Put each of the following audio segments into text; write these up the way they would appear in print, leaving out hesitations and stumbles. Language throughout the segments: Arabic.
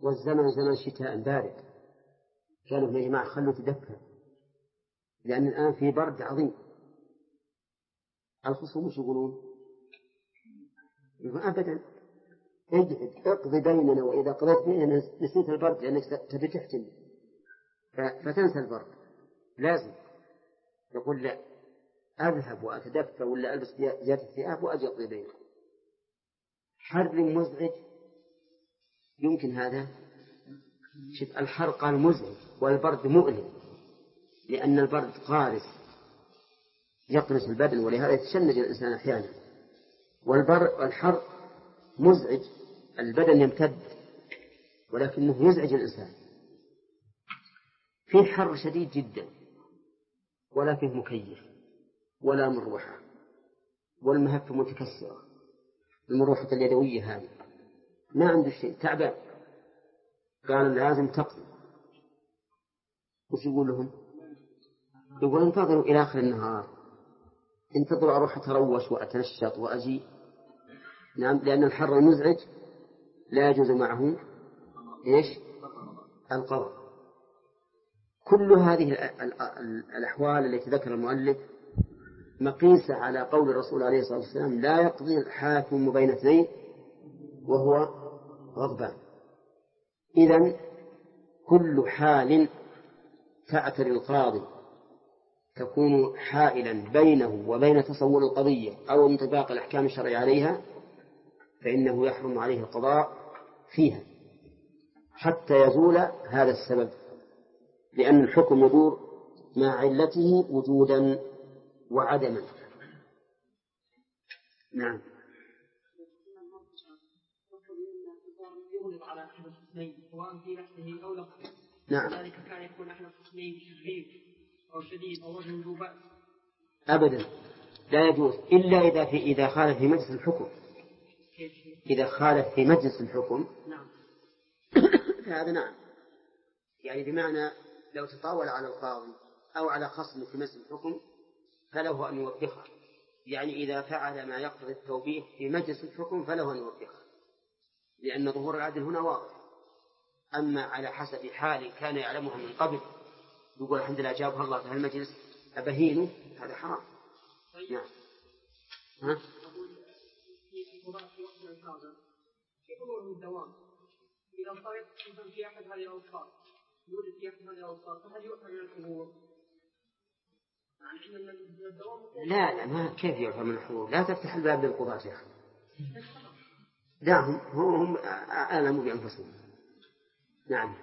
والزمن زمن شتاء بارد، كانوا يا جماعة خلوا تدفى، لأن الآن في برد عظيم. الخصوم مش يقولون أبدا اقضي بيننا، وإذا قضيت بيننا نسيت البرد لأنك تبي تحتمي فتنسى البرد. لازم يقول لا، أذهب وأتدفى ولا ألبس زيادة الثياب وأجي أقضي بينكم. حر مزعج يمكن هذا. شوف الحر قال مزعج والبرد مؤلم، لأن البرد قارس يقرس البدن ولهذا يتشنج الإنسان أحيانا. والحر مزعج، البدن يمتد ولكنه يزعج الإنسان. في حر شديد جدا ولا فيه مكيف ولا مروحة، والمهفة متكسرة، المروحة اليدوية هذه ما عنده شيء، تعبان. قالوا لازم تقضي. وش يقول لهم؟ يقول انتظروا إلى آخر النهار، انتظروا أروح أتروش وأتنشط وأجي. نعم، لأن الحر المزعج لا يجوز معه إيش؟ القضاء. كل هذه الأحوال التي ذكر المؤلف مقيسة على قول الرسول عليه الصلاة والسلام: لا يقضي الحاكم بين اثنين وهو غضبان. إذن كل حال تأتي القاضي تكون حائلا بينه وبين تصور القضية أو انطباق الأحكام الشرعية عليها، فإنه يحرم عليه القضاء فيها حتى يزول هذا السبب، لأن الحكم يدور مع علته وجودا وعدما. نعم. نعم. ذلك كان يكون أحد الخصمين شرير أو شديد أو وجه ذو بأس. أبدا لا يجوز إلا إذا خالف في مجلس الحكم. إذا خالف في مجلس الحكم نعم هذا نعم، يعني بمعنى لو تطاول على القاضي أو على خصم في مجلس الحكم فله أن يوبخه، يعني إذا فعل ما يقتضي التوبيخ في مجلس الحكم فله أن يوبخه، لأن ظهور العدل هنا واضح. أما على حسب حال كان يعلمها من قبل يقول الحمد لله جابها الله في المجلس أبهينه، هذا حرام. نعم. ها؟ كيف هو الدوام؟ إذا صارت في أحد هذه الأوصاف يوجد في أحد هذه الأوصاف فهل يؤثر من الحضور؟ لا ما كيف يؤثر من الحضور؟ لا تفتح الباب للقضاة يا أخي، دعهم هم أعلموا بأنفسهم. نعم.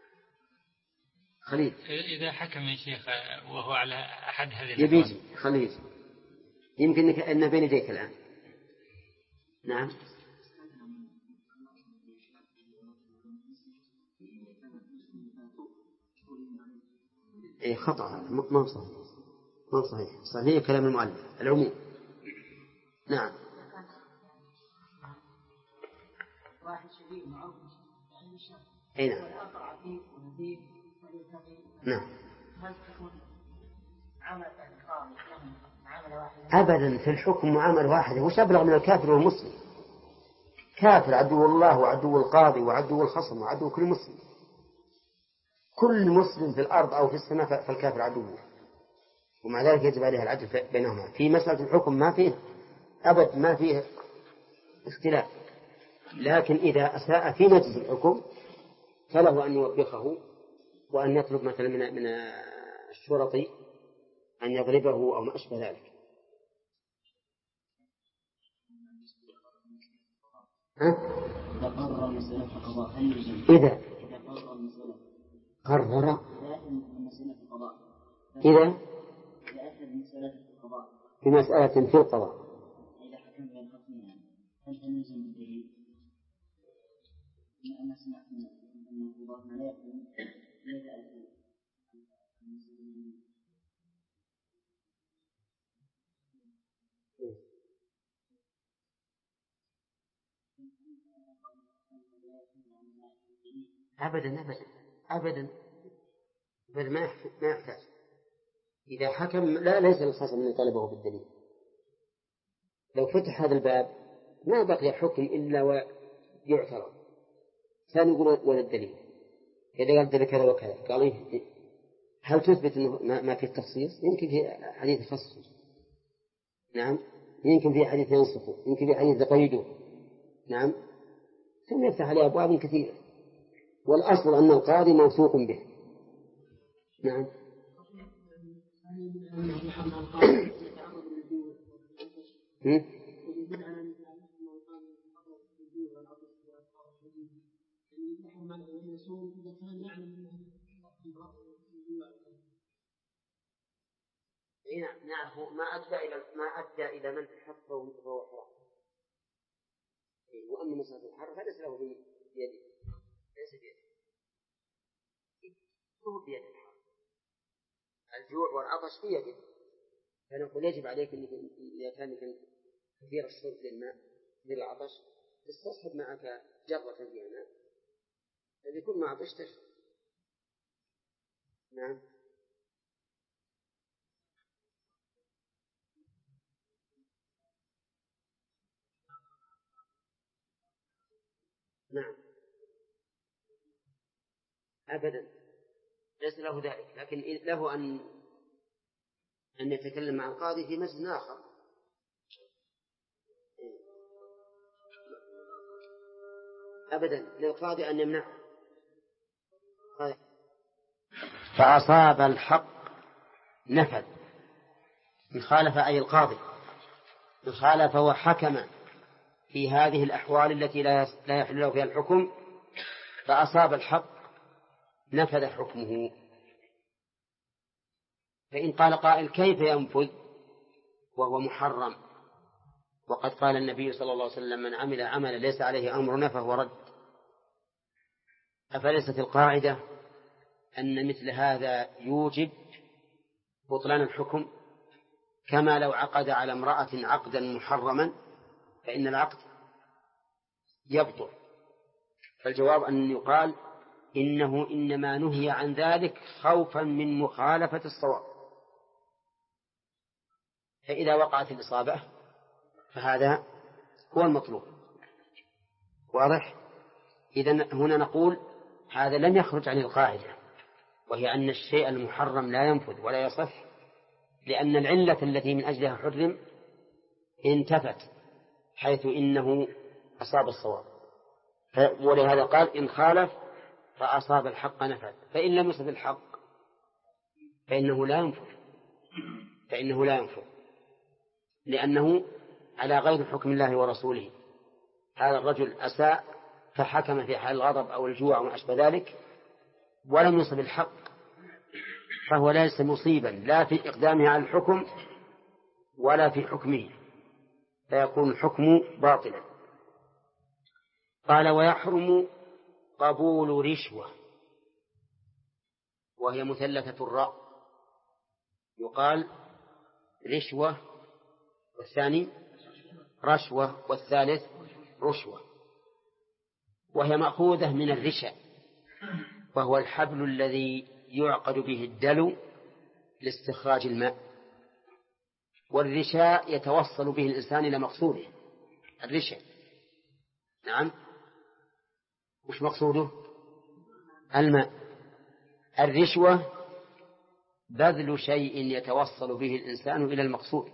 خليل إذا حكم يا شيخ وهو على أحد هذه يبيجي خليل يمكن أن بين يديك الآن. نعم. إيه خطأ، ما صحيح صحيح كلام المؤلف العموم. نعم. واحد شديد معه أي نعم. نعم. أبدا في الحكم معاملة واحدة، وش أبلغ من الكافر والمسلم؟ كافر عدو الله وعدو القاضي وعدو الخصم وعدو كل مسلم. كل مسلم في الأرض أو في السماء فالكافر عدوه، ومع ذلك يجب عليها العدل بينهما في مسألة الحكم. ما فيه أبد ما فيه اختلاف، لكن إذا أساء في مجلس الحكم فله أن يوبخه وأن يطلب مثلا من الشرطي أن يضربه أو ما أشبه ذلك. إذا قرر إذا بمسألة في القضاء أبدا بل ما يحتاج. إذا حكم ليس للخصم من طلبه بالدليل. لو فتح هذا الباب ما بقي حكم إلا ويعترض، ثاني يقول ولا الدليل، إذا قال الدليل كذا وكذا، قال إيه؟ هل تثبت أنه ما في التخصيص؟ يمكن في حديث يخصص، نعم، يمكن في حديث ينصفه، يمكن في حديث يقيده، نعم، ثم يفتح عليه أبواب كثيرة، والأصل أن القاضي موثوق به. نعم. نعرف ما أدى إلى من حفظه فهو حرام، وأما مسألة الحر فليس له بيده، ليس بيده، هو بيد الحر، الجوع والعطش في يده، فنقول يجب عليك إذا كان كثير الشرب للماء كثير العطش تستصحب معك جرة فيها ماء، الذي يكون ما عطش تشرب. نعم. نعم أبدا ليس له ذلك، لكن له أن يتكلم مع القاضي في مسجد آخر. أبدا للقاضي أن يمنعه. فأصاب الحق نفذ، إن خالف أي القاضي، إن خالف وحكم في هذه الأحوال التي لا يحل له فيها الحكم، فأصاب الحق نفذ حكمه. فإن قال قائل كيف ينفذ وهو محرم، وقد قال النبي صلى الله عليه وسلم من عمل عملا ليس عليه أمرنا فهو رد، أفليست القاعدة أن مثل هذا يوجب بطلان الحكم؟ كما لو عقد على امرأة عقدا محرما فإن العقد يبطل. فالجواب أن يقال إنه إنما نهي عن ذلك خوفا من مخالفة الصواب، فإذا وقعت الإصابة فهذا هو المطلوب. واضح؟ إذن هنا نقول هذا لم يخرج عن القاعدة، وهي أن الشيء المحرم لا ينفذ ولا يصح، لأن العلة التي من أجلها حرم انتفت، حيث إنه أصاب الصواب. ولهذا قال إن خالف فأصاب الحق نفذ، فإن لم يصب الحق فإنه لا ينفذ لأنه على غير حكم الله ورسوله. هذا الرجل أساء فحكم في حال الغضب أو الجوع وما أشبه ذلك ولم يصب الحق، فهو ليس مصيبا لا في إقدامه على الحكم ولا في حكمه، فيكون الحكم باطلا. قال ويحرم قبول رشوة، وهي مثلثة الراء، يقال رشوة والثاني رشوة والثالث رشوة، وهي مأخوذة من الرشا، وهو الحبل الذي يعقد به الدلو لاستخراج الماء، والرشاء يتوصل به الإنسان إلى مقصوده. الرشاء نعم، وش مقصوده؟ الماء. الرشوة بذل شيء يتوصل به الإنسان إلى المقصود،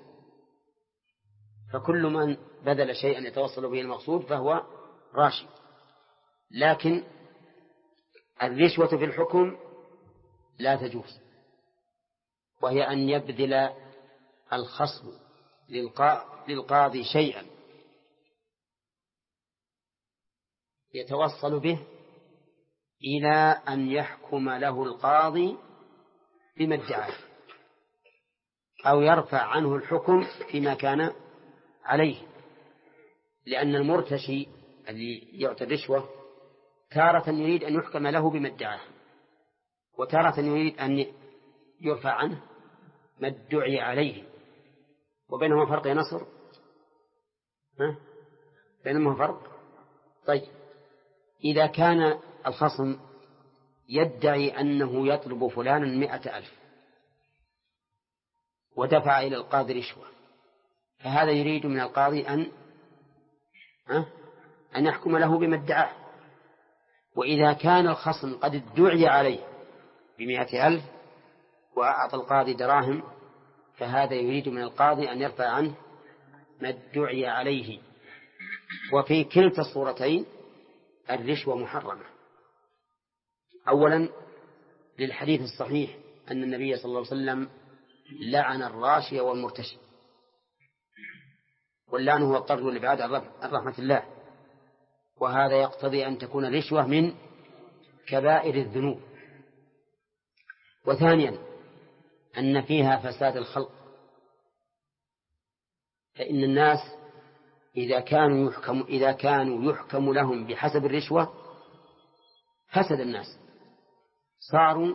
فكل من بذل شيئا يتوصل به المقصود فهو راشي. لكن الرشوة في الحكم لا تجوز، وهي أن يبذل الخصم للقاضي شيئا يتوصل به إلى أن يحكم له القاضي بما ادعاه أو يرفع عنه الحكم فيما كان عليه، لأن المرتشي الذي يعطي الرشوة تارة يريد أن يحكم له بما ادعاه، وتارة يريد أن يرفع عنه ما ادعي عليه، وبينهما فرق يا نصر؟ بينهما فرق. طيب إذا كان الخصم يدعي أنه يطلب فلانا 100,000 ودفع إلى القاضي رشوة، فهذا يريد من القاضي أن يحكم له بما ادعاه، وإذا كان الخصم قد ادعي عليه ب100,000 وأعطى القاضي دراهم، فهذا يريد من القاضي أن يرفع عنه ما ادعي عليه. وفي كلتا الصورتين الرشوة محرمة. أولا للحديث الصحيح أن النبي صلى الله عليه وسلم لعن الراشي والمرتشي، واللعن هو الطرد والإبعاد عن رحمة الله، وهذا يقتضي أن تكون الرشوة من كبائر الذنوب. وثانيا أن فيها فساد الخلق، فإن الناس إذا كانوا يحكم لهم بحسب الرشوة فسد الناس، صاروا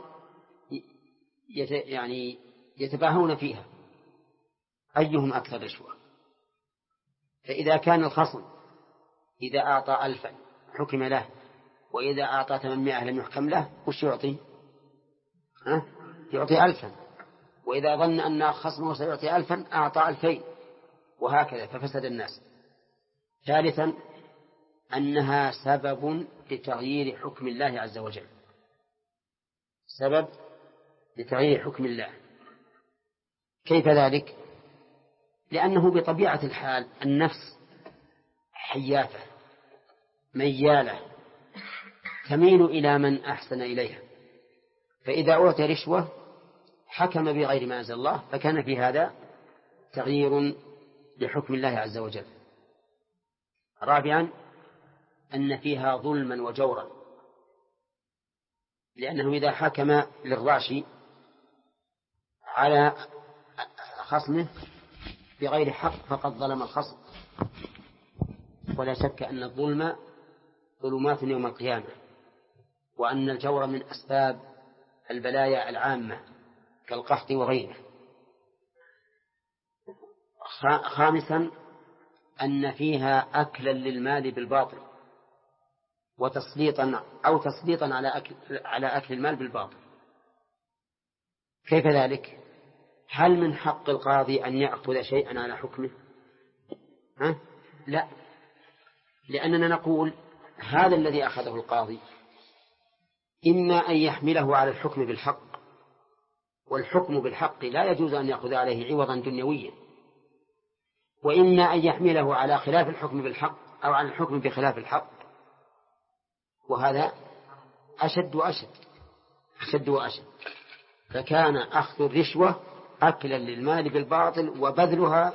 يتباهون فيها أيهم أكثر رشوة. فإذا كان الخصم إذا أعطى 1000 حكم له، وإذا أعطى 800 لم يحكم له، وش يعطي؟ يعطي 1000. وإذا ظن أن خصمه سيعطي 1000 أعطى 2000، وهكذا ففسد الناس. ثالثا أنها سبب لتغيير حكم الله عز وجل، سبب لتغيير حكم الله. كيف ذلك؟ لأنه بطبيعة الحال النفس حياثة ميالة تميل إلى من أحسن إليها، فإذا أعطي رشوة حكم بغير ما أنزل الله، فكان في هذا تغيير لحكم الله عز وجل. رابعا أن فيها ظلما وجورا، لأنه إذا حكم للراشي على خصمه بغير حق فقد ظلم الخصم. ولا شك أن الظلم ظلمات يوم القيامة، وأن الجور من أسباب البلايا العامة كالقحط وغيره. خامسا أن فيها أكلا للمال بالباطل، وتسليطا على أكل المال بالباطل. كيف ذلك؟ هل من حق القاضي أن يأخذ شيئا على حكمه؟ لا، لأننا نقول هذا الذي أخذه القاضي إما أن يحمله على الحكم بالحق، والحكم بالحق لا يجوز أن يأخذ عليه عوضا دنيويا، وإما أن يحمله على خلاف الحكم بالحق أو على الحكم بخلاف الحق، وهذا أشد وأشد. فكان أخذ الرشوة أكلا للمال بالباطل، وبذلها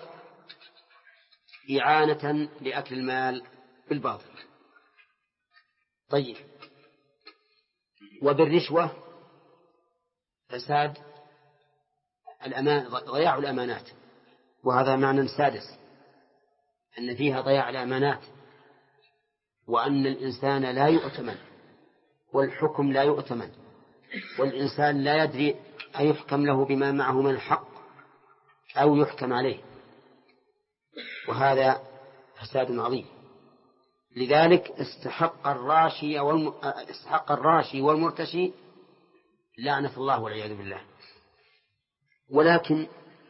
إعانة لأكل المال بالباطل. طيب، وبالرشوة فساد ضياع الأمانات، وهذا معنى سادس، أن فيها ضياع الأمانات، وأن الإنسان لا يؤتمن، والحكم لا يؤتمن، والإنسان لا يدري أيحكم له بما معه من الحق أو يحكم عليه، وهذا فساد عظيم. لذلك استحق الراشي والمرتشي لعنة الله والعياذ بالله. ولكن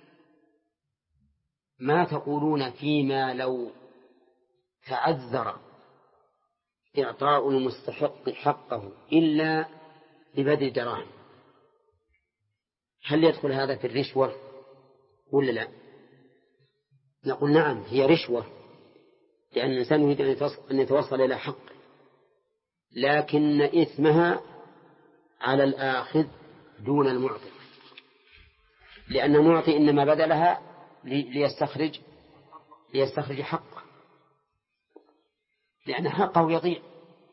ما تقولون فيما لو تعذر إعطاء المستحق حقه إلا ببذل دراهم؟ هل يدخل هذا في الرشوة ولا لا؟ نقول نعم، هي رشوة، لأن الإنسان يريد أن يتوصل إلى حق، لكن إثمها على الآخذ دون المعطي، لأن المعطي إنما بذلها ليستخرج حقه، لأن حقه يضيع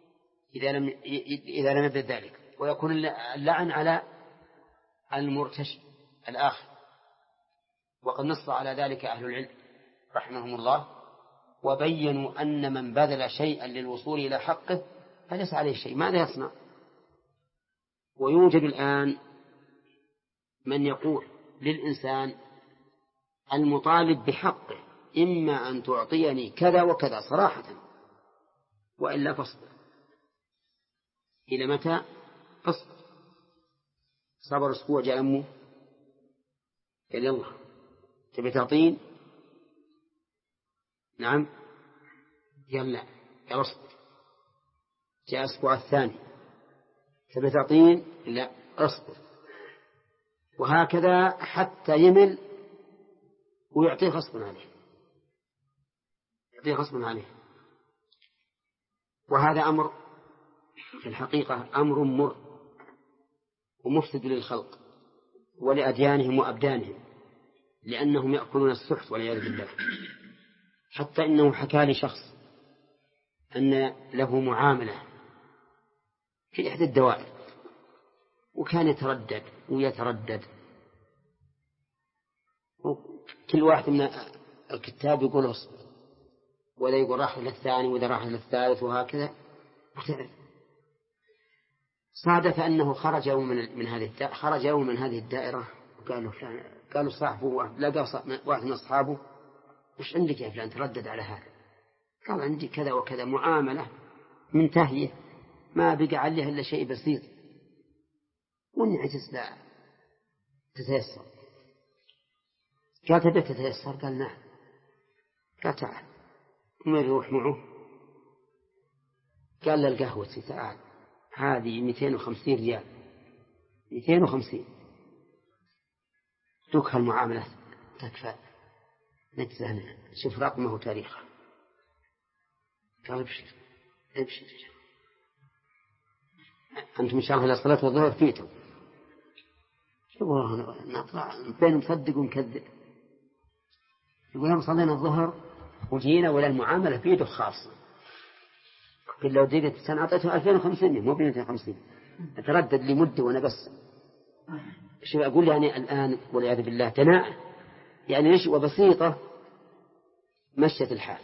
إذا لم يبذل ذلك، ويكون اللعن على المرتشي الآخر. وقد نص على ذلك أهل العلم رحمهم الله، وبينوا أن من بذل شيئا للوصول إلى حقه فليس عليه شيء، ماذا يصنع؟ ويوجد الآن من يقول للإنسان المطالب بحقه إما أن تعطيني كذا وكذا صراحة، وإلا فاصبر. إلى متى؟ فاصبر. صبر أسبوع، جاء أمه قال يلا تبي تعطين؟ نعم، يلا اصبر. جاء الأسبوع الثاني تبي تعطين، لا أصبر، وهكذا حتى يمل ويعطيه غصبا عليه، يعطيه غصبا عليه. وهذا أمر في الحقيقة أمر مر ومفسد للخلق ولأديانهم وأبدانهم، لأنهم يأكلون السحت والعياذ بالله. حتى إنه حكى لي شخص أن له معاملة في إحدى الدوائر، وكان يتردد ويتردد، كل واحد من الكتاب يقول اصبر، ولا يقول راح للثاني وإذا راح للثالث، وهكذا مختلف. صادف أنه خرج يوم من هذه الدائرة، قالوا صاحبه لقى واحد من أصحابه: وش عندك يا فلان تردد على هذا؟ قال: عندي كذا وكذا، معاملة منتهية ما بقى عليها إلا شيء بسيط، وإني عجز لا تتيسر. قال: تبي تتيسر؟ قال: نعم. قال: تعال. وما يروح معه؟ قال: للقهوة تعال، هذه 250 ريال، 250 دوك هالمعاملة تكفى، نجزها، شوف رقمه وتاريخه. قال: ابشر أنتم إن شاء الله لصلاة الظهر فيتم. والله نطلع بين مصدق ومكذب. يقول: يوم صلينا الظهر وجينا ولا المعاملة في يده خاصة، قل لو دقت السنة أعطيته 2500 مو 250. أتردد لمدة وأنا بس شو أقول يعني الآن والعياذ بالله دناءة، يعني نشوة بسيطة مشت الحال.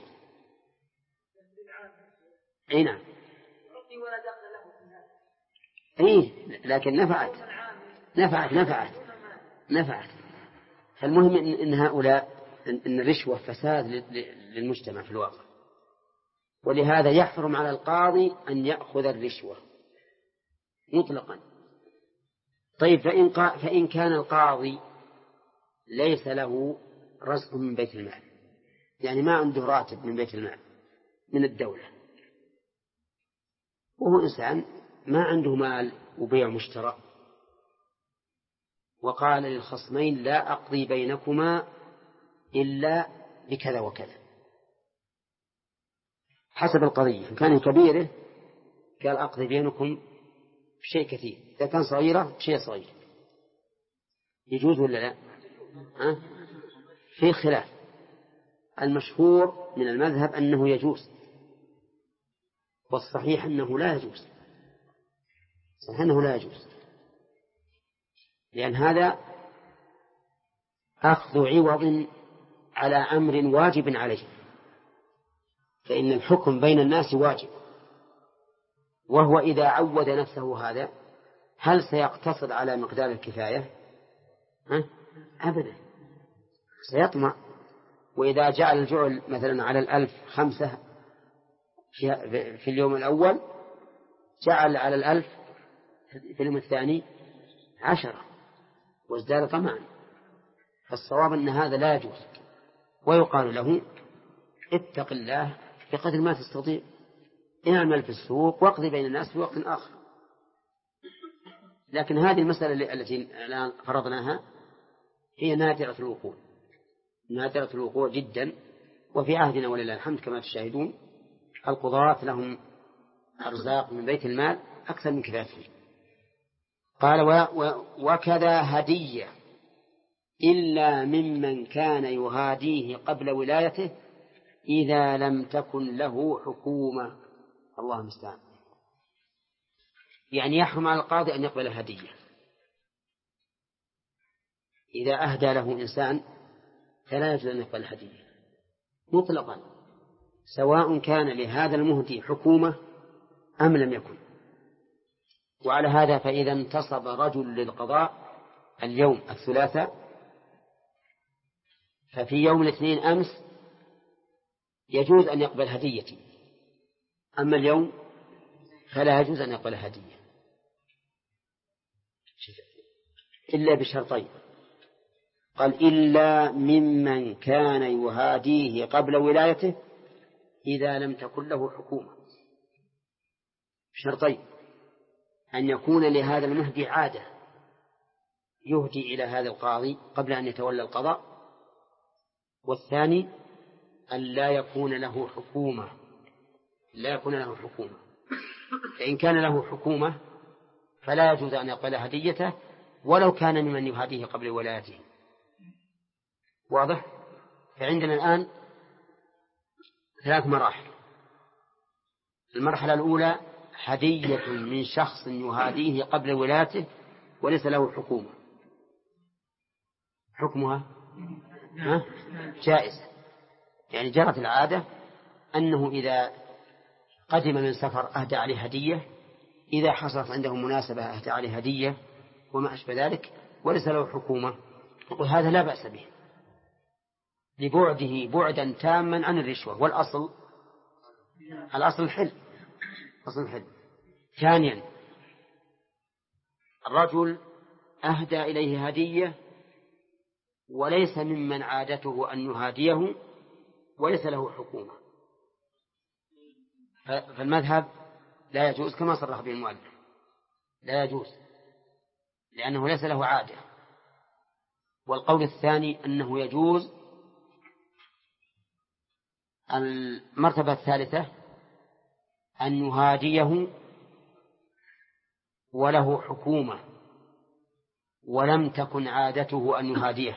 أي نعم، أي لكن نفعت. فالمهم إن هؤلاء إن الرشوة فساد للمجتمع في الواقع، ولهذا يحرم على القاضي أن يأخذ الرشوة مطلقا. طيب فإن كان القاضي ليس له رزق من بيت المال، يعني ما عنده راتب من بيت المال من الدولة، وهو إنسان ما عنده مال وبيع مشترى، وقال للخصمين: لا أقضي بينكما إلا بكذا وكذا، حسب القضية. إن كان كبيره قال: أقضي بينكم بشيء كثير، إذا كان صغيرة بشيء صغير. يجوز ولا لا؟ في خلاف. المشهور من المذهب أنه يجوز، والصحيح أنه لا يجوز. صحيح أنه لا يجوز، لأن هذا أخذ عوض على أمر واجب عليه، فإن الحكم بين الناس واجب، وهو إذا عود نفسه هذا هل سيقتصر على مقدار الكفاية؟ أبدا، سيطمع. وإذا جعل الجعل مثلا على 1000 5 في اليوم الأول، جعل على 1000 في اليوم الثاني 10، وازداد طمعا. فالصواب أن هذا لا يجوز، ويقال له: اتق الله بقدر ما تستطيع، اعمل في السوق واقضي بين الناس في وقت آخر. لكن هذه المسألة التي الآن فرضناها هي نادرة الوقوع، نادرة الوقوع جدا. وفي عهدنا ولله الحمد كما تشاهدون القضاة لهم أرزاق من بيت المال أكثر من كفايتهم. قال: وكذا هدية إلا ممن كان يهاديه قبل ولايته إذا لم تكن له حكومة. الله المستعان. يعني يحرم على القاضي أن يقبل هدية إذا أهدى له إنسان، فلا يجوز أن يقبل هدية مطلقا، سواء كان لهذا المهدي حكومة أم لم يكن. وعلى هذا فإذا انتصب رجل للقضاء اليوم الثلاثاء، ففي يوم الاثنين أمس يجوز أن يقبل هديتي، أما اليوم فلا يجوز أن يقبل هدية إلا بشرطين. قال: إلا ممن كان يهاديه قبل ولايته إذا لم تكن له حكومة. شرطين: أن يكون لهذا المهدي عادة يهدي إلى هذا القاضي قبل أن يتولى القضاء، والثاني أن لا يكون له حكومة. فإن كان له حكومة فلا يجوز أن يقبل هديته ولو كان ممن يهديه قبل ولايته. واضح؟ فعندنا الآن 3 مراحل. المرحلة الأولى: هدية من شخص يهاديه قبل ولايته وليس له حكومة. حكمها جائز، يعني جرت العادة أنه إذا قدم من سفر أهدى عليه هدية، إذا حصلت عنده مناسبة أهدى عليه هدية وما أشبه ذلك، وليس له حكومة، وهذا لا بأس به لبعده بعدا تاما عن الرشوة. والأصل الحل. ثانيا: الرجل أهدى إليه هدية وليس ممن عادته أن يهاديه وليس له حكومة، فالمذهب لا يجوز كما صرح به المؤلف، لا يجوز لأنه ليس له عادة. والقول الثاني أنه يجوز. المرتبة الثالثة: أن يهاديه وله حكومة ولم تكن عادته أن يهاديه،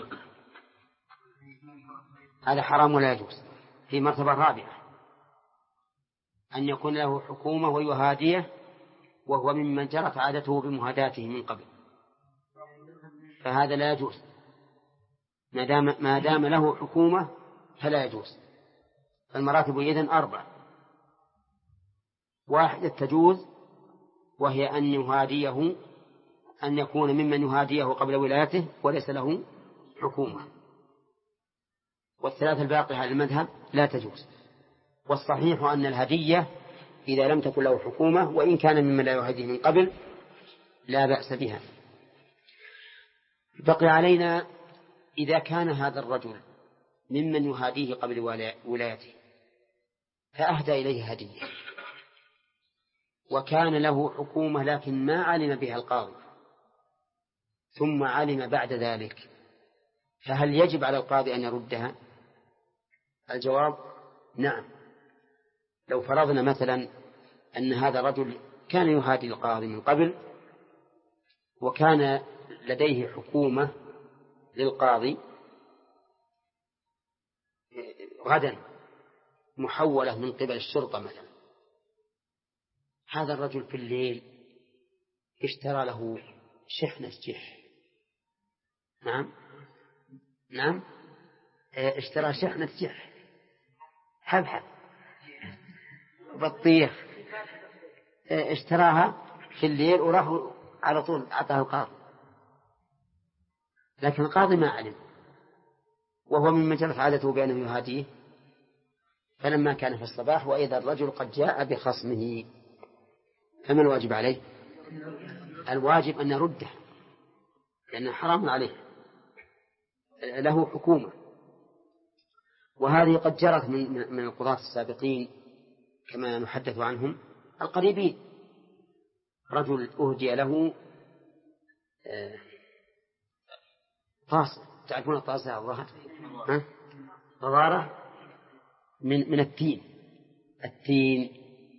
هذا حرام ولا يجوز. في مرتبة رابعة: أن يكون له حكومة ويهاديه وهو ممن جرت عادته بمهاداته من قبل، فهذا لا يجوز. ما دام له حكومة فلا يجوز. المراتب إذن 4: واحدة تجوز وهي أن يهاديه، أن يكون ممن يهاديه قبل ولايته وليس له حكومة. والثلاثة الباقية على المذهب لا تجوز. والصحيح أن الهدية إذا لم تكن له حكومة وإن كان ممن لا يهديه من قبل لا بأس بها. بقي علينا إذا كان هذا الرجل ممن يهاديه قبل ولايته فأهدى إليه هدية وكان له حكومة لكن ما علم بها القاضي ثم علم بعد ذلك، فهل يجب على القاضي أن يردها؟ الجواب: نعم. لو فرضنا مثلا أن هذا الرجل كان يهادي القاضي من قبل وكان لديه حكومة للقاضي غدا محولة من قبل الشرطة مثلا، هذا الرجل في الليل اشترى له شحنة جح. نعم اشترى شحنة جح، حبحب، بطيخ، اشتراها في الليل وراح على طول أعطاه القاضي، لكن القاضي ما علم وهو ممن جرت عادته بأنه يهاديه. فلما كان في الصباح وإذا الرجل قد جاء بخصمه، فما الواجب عليه؟ الواجب أن يرده لأنه حرام عليه، له حكومة. وهذه قد جرت من القضاة السابقين كما نحدث عنهم القريبين. رجل أهدي له طاس، تعرفون الطاس يا الله، غضارة من التين.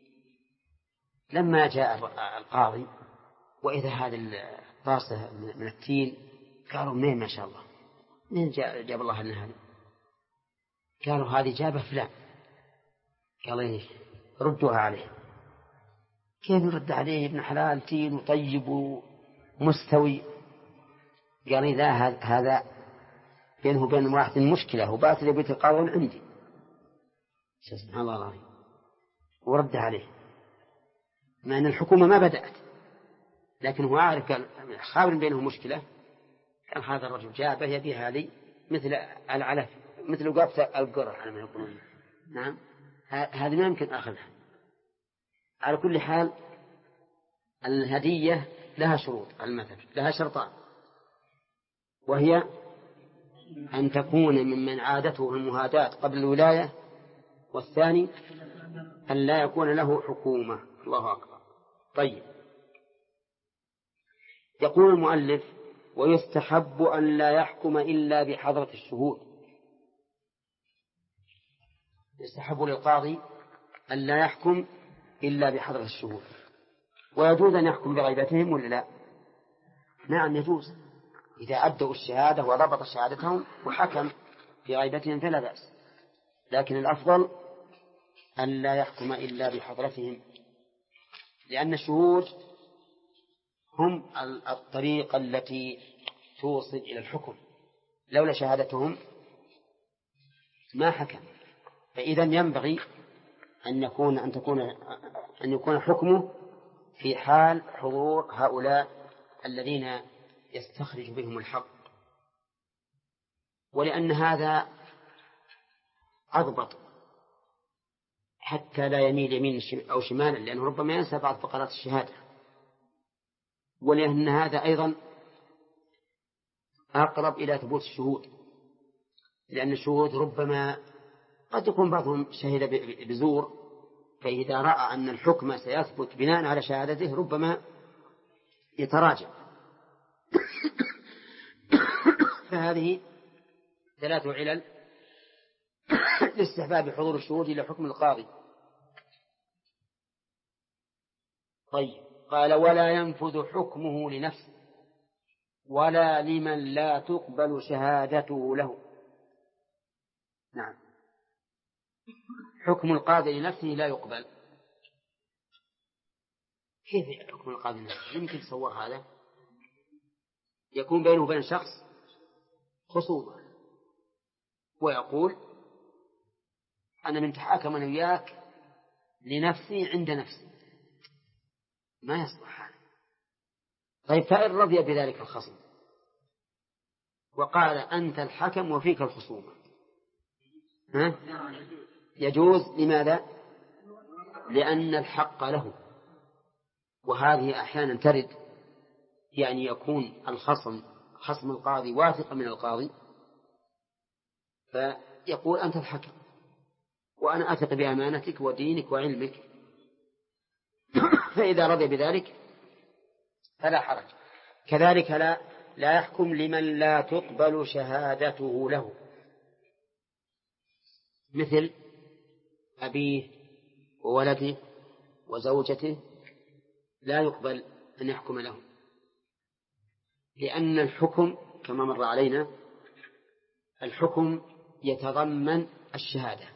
لما جاء القاضي وإذا هذه الطاسة من التين، قالوا منين ما شاء الله، منين جاب الله لنا هذه؟ قالوا هذه جابه فلان. قال إيه؟ ردوها عليه. كيف يرد عليه ابن حلال تين وطيب ومستوي؟ قال إذا هذا بينه وبين واحد مشكلة وبات لي بيت القاضي عندي، سبحان الله العظيم، ورد عليه مع أن الحكومة ما بدأت، لكن هو عارف خابر بينه مشكلة. كان هذا الرجل جابه يبي هذه مثل العلف، مثل وقفة القرى على ما يقولون. نعم هذه ما يمكن أخذها. على كل حال الهدية لها شروط، المثل لها شرطان، وهي أن تكون ممن عادته المهاداة قبل الولاية، والثاني أن لا يكون له حكومة. الله أكبر. طيب، يقول المؤلف: ويستحب أن لا يحكم إلا بحضرة الشهود. يستحب للقاضي أن لا يحكم إلا بحضرة الشهود. ويجوز أن يحكم بغيبتهم ولا لا؟ نعم يجوز، إذا أدوا الشهادة وضبط شهادتهم وحكم بغيبتهم فلا بأس، لكن الأفضل أن لا يحكم إلا بحضرتهم، لأن الشهود هم الطريقة التي توصل إلى الحكم، لولا شهادتهم ما حكم. فإذا ينبغي أن يكون حكمه في حال حضور هؤلاء الذين يستخرج بهم الحق، ولأن هذا أضبط حتى لا يميل يمين أو شمالا، لأنه ربما ينسى بعض فقرات الشهادة، ولأن هذا أيضا أقرب إلى ثبوت الشهود، لأن الشهود ربما قد يكون بعضهم شهد بزور، فإذا رأى أن الحكم سيثبت بناء على شهادته ربما يتراجع. فهذه 3 علل لاستحباب حضور الشهود إلى حكم القاضي. طيب، قال: ولا ينفذ حكمه لنفسه ولا لمن لا تقبل شهادته له. نعم، حكم القاضي لنفسه لا يقبل. كيف حكم القاضي لنفسه؟ يمكن تصور هذا؟ يكون بينه وبين شخص خصومة ويقول: أنا من تحاكم أنا وياك لنفسي عند نفسي، ما يصلح هذا. طيب، فإن رضي بذلك الخصم وقال: أنت الحكم وفيك الخصومة، يجوز. لماذا؟ لأن الحق له، وهذه أحيانا ترد، يعني يكون خصم القاضي واثق من القاضي فيقول: أنت الحكم وأنا أثق بأمانتك ودينك وعلمك، فإذا رضي بذلك فلا حرج. كذلك لا يحكم لمن لا تقبل شهادته له، مثل أبيه وولده وزوجته، لا يقبل أن يحكم لهم، لأن الحكم كما مر علينا الحكم يتضمن الشهادة،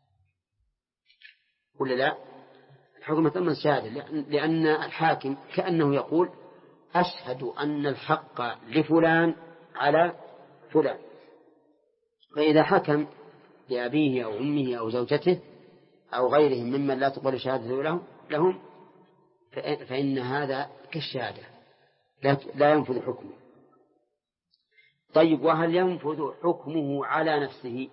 ولا لا؟ الحكم يتضمن الشهادة، لأن الحاكم كأنه يقول: أشهد أن الحق لفلان على فلان. فإذا حكم لأبيه أو أمه أو زوجته أو غيرهم ممن لا تقبل شهادته لهم فإن هذا كالشهادة لا ينفذ حكمه. طيب، وهل ينفذ حكمه على نفسه؟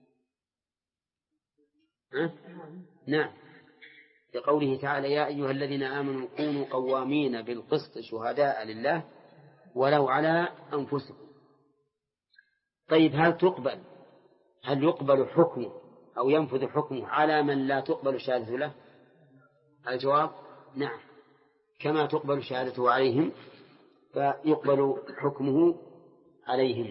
نعم، لقوله تعالى: يا أيها الذين آمنوا كونوا قوامين بالقسط شهداء لله ولو على أنفسكم. طيب، هل يقبل حكمه أو ينفذ حكمه على من لا تقبل شهادته له؟ الجواب: نعم، كما تقبل شهادته عليهم فيقبل حكمه عليهم.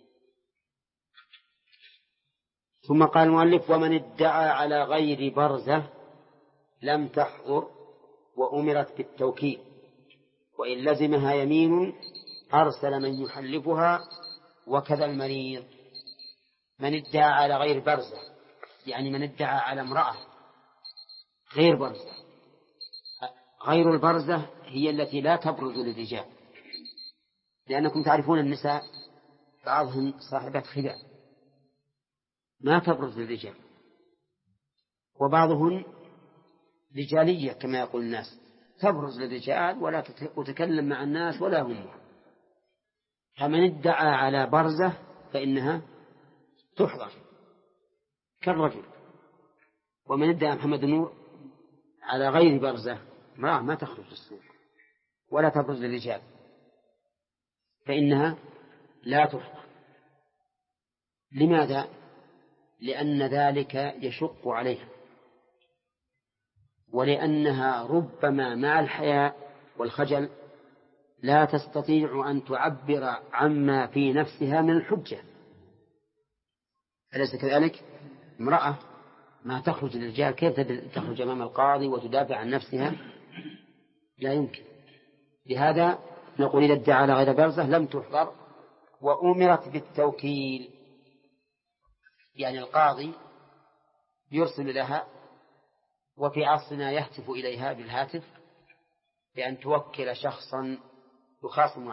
ثم قال المؤلف: ومن ادعى على غير برزة لم تحضر وأمرت بالتوكيل، وإن لزمها يمين أرسل من يحلفها وكذا المريض. من ادعى على غير برزة يعني من ادعى على امرأة غير برزة. غير البرزة هي التي لا تبرز للرجال، لأنكم تعرفون النساء بعضهن صاحبات خدع ما تبرز للرجال، وبعضهن رجالية كما يقول الناس، تبرز للرجال ولا تتكلم مع الناس ولا هم. فمن ادعى على برزة فإنها تحضر كالرجل. ومن ادعى محمد نور على غير برزة ما تخرج للسوق ولا تبرز للرجال فإنها لا تحضر. لماذا؟ لأن ذلك يشق عليها، ولأنها ربما مع الحياء والخجل لا تستطيع أن تعبر عما في نفسها من الحجة. أليس كذلك؟ امرأة ما تخرج للرجال كيف تخرج أمام القاضي وتدافع عن نفسها؟ لا يمكن. لهذا نقول إذا ادعى على غير برزة لم تحضر وأمرت بالتوكيل، يعني القاضي يرسل لها، وفي عصرنا يهتف إليها بالهاتف بأن توكل شخصا يخاصم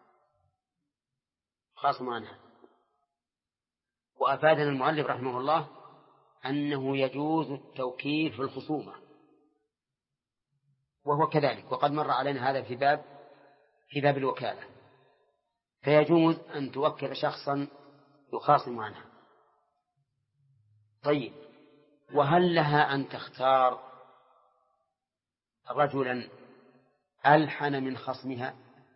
عنها. وأفادنا المؤلف رحمه الله أنه يجوز التوكيل في الخصومة، وهو كذلك، وقد مر علينا هذا في باب الوكالة، فيجوز أن توكل شخصا يخاصم عنها. طيب، وهل لها أن تختار رجلا ألحن من خصمها؟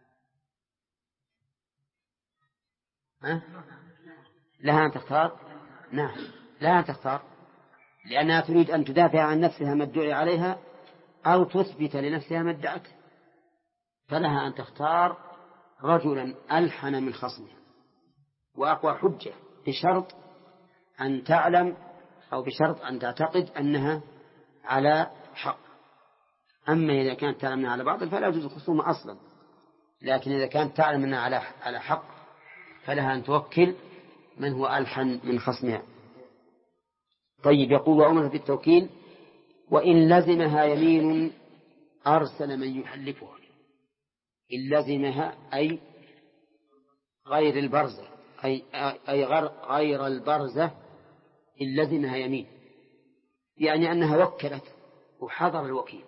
لها أن تختار؟ نعم، لها أن تختار، لأنها تريد أن تدافع عن نفسها ما ادعي عليها أو تثبت لنفسها ما ادعته، فلها أن تختار رجلا ألحن من خصمها وأقوى حجة، بشرط أن تعلم أو بشرط أن تعتقد أنها على حق. أما إذا كانت تعلم أنها على باطل فلا يجوز الخصومة أصلا، لكن إذا كانت تعلم أنها على حق فلها أن توكل من هو ألحن من خصمها. طيب، يقول وأمر في التوكيل وإن لزمها يمين أرسل من يحلفها. إن لزمها أي غير البرزة، أي غير البرزة، إن لزمها يمين، يعني أنها وكلت وحضر الوكيل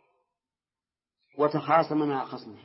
وتخاصم مع خصمه،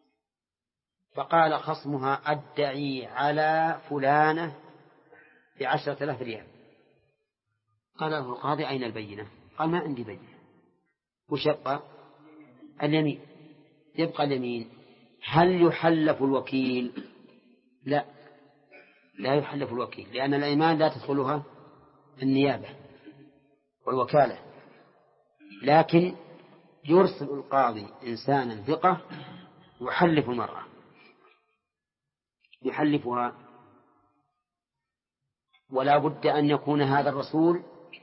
فقال خصمها أدعي على فلانة ب10,000 ريال. قال له القاضي أين البينة؟ قال ما عندي بينة. وش يبقى؟ اليمين. يبقى اليمين. هل يحلف الوكيل؟ لا يحلف الوكيل، لأن الأيمان لا تدخلها النيابة والوكالة، لكن يرسل القاضي إنسانا ثقة يحلف المرأة، يحلفها، ولا بد أن يكون هذا الرسول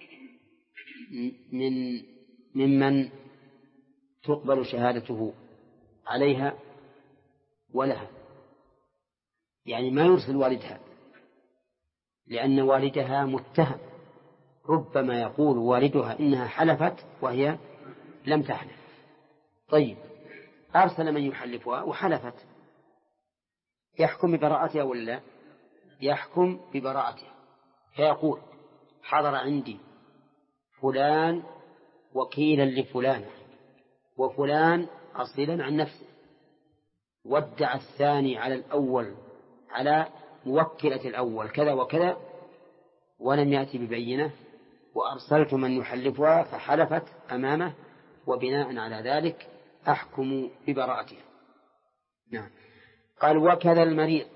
ممن تقبل شهادته عليها ولها، يعني ما يرسل والدها، لأن والدها متهم، ربما يقول والدها إنها حلفت وهي لم تحلف. طيب، أرسل من يحلفها وحلفت، يحكم ببراءتها ولا؟ يحكم ببراءتها، فيقول حضر عندي فلان وكيلا لفلان، وفلان أصيلا عن نفسه، وادعى الثاني على الأول على موكلة الأول كذا وكذا ولم يأتي ببينة، وأرسلت من يحلفها فحلفت أمامه، وبناء على ذلك أحكم ببراءتها. نعم. قال وكذا المريض.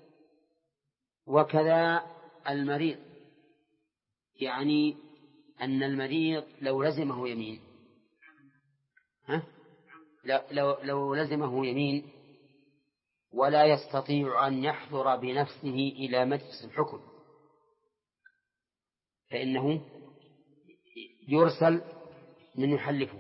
وكذا المريض يعني أن المريض لو لزمه يمين، لو لزمه يمين ولا يستطيع أن يحضر بنفسه إلى مجلس الحكم، فإنه يرسل من يحلفه.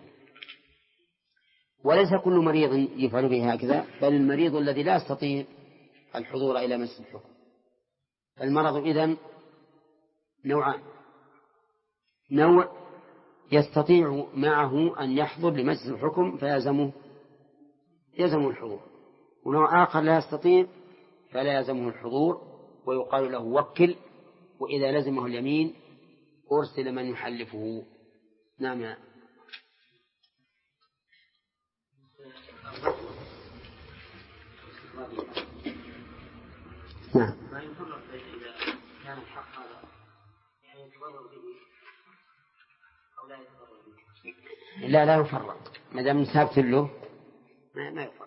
وليس كل مريض يفعل به هكذا، بل المريض الذي لا يستطيع الحضور إلى مجلس الحكم. المرض إذن نوعان: نوع يستطيع معه أن يحضر لمجلس الحكم فيلزمه الحضور، ونوع آخر لا يستطيع فلا يلزمه الحضور ويقال له وكل، وإذا لزمه اليمين أرسل من يحلفه. نعم. نعم. ما يفرق إذا كان الحق هذا يعني يتضرر به أو لا يتضرر به؟ لا يفرق، ما دام ثابت له ما يفرق.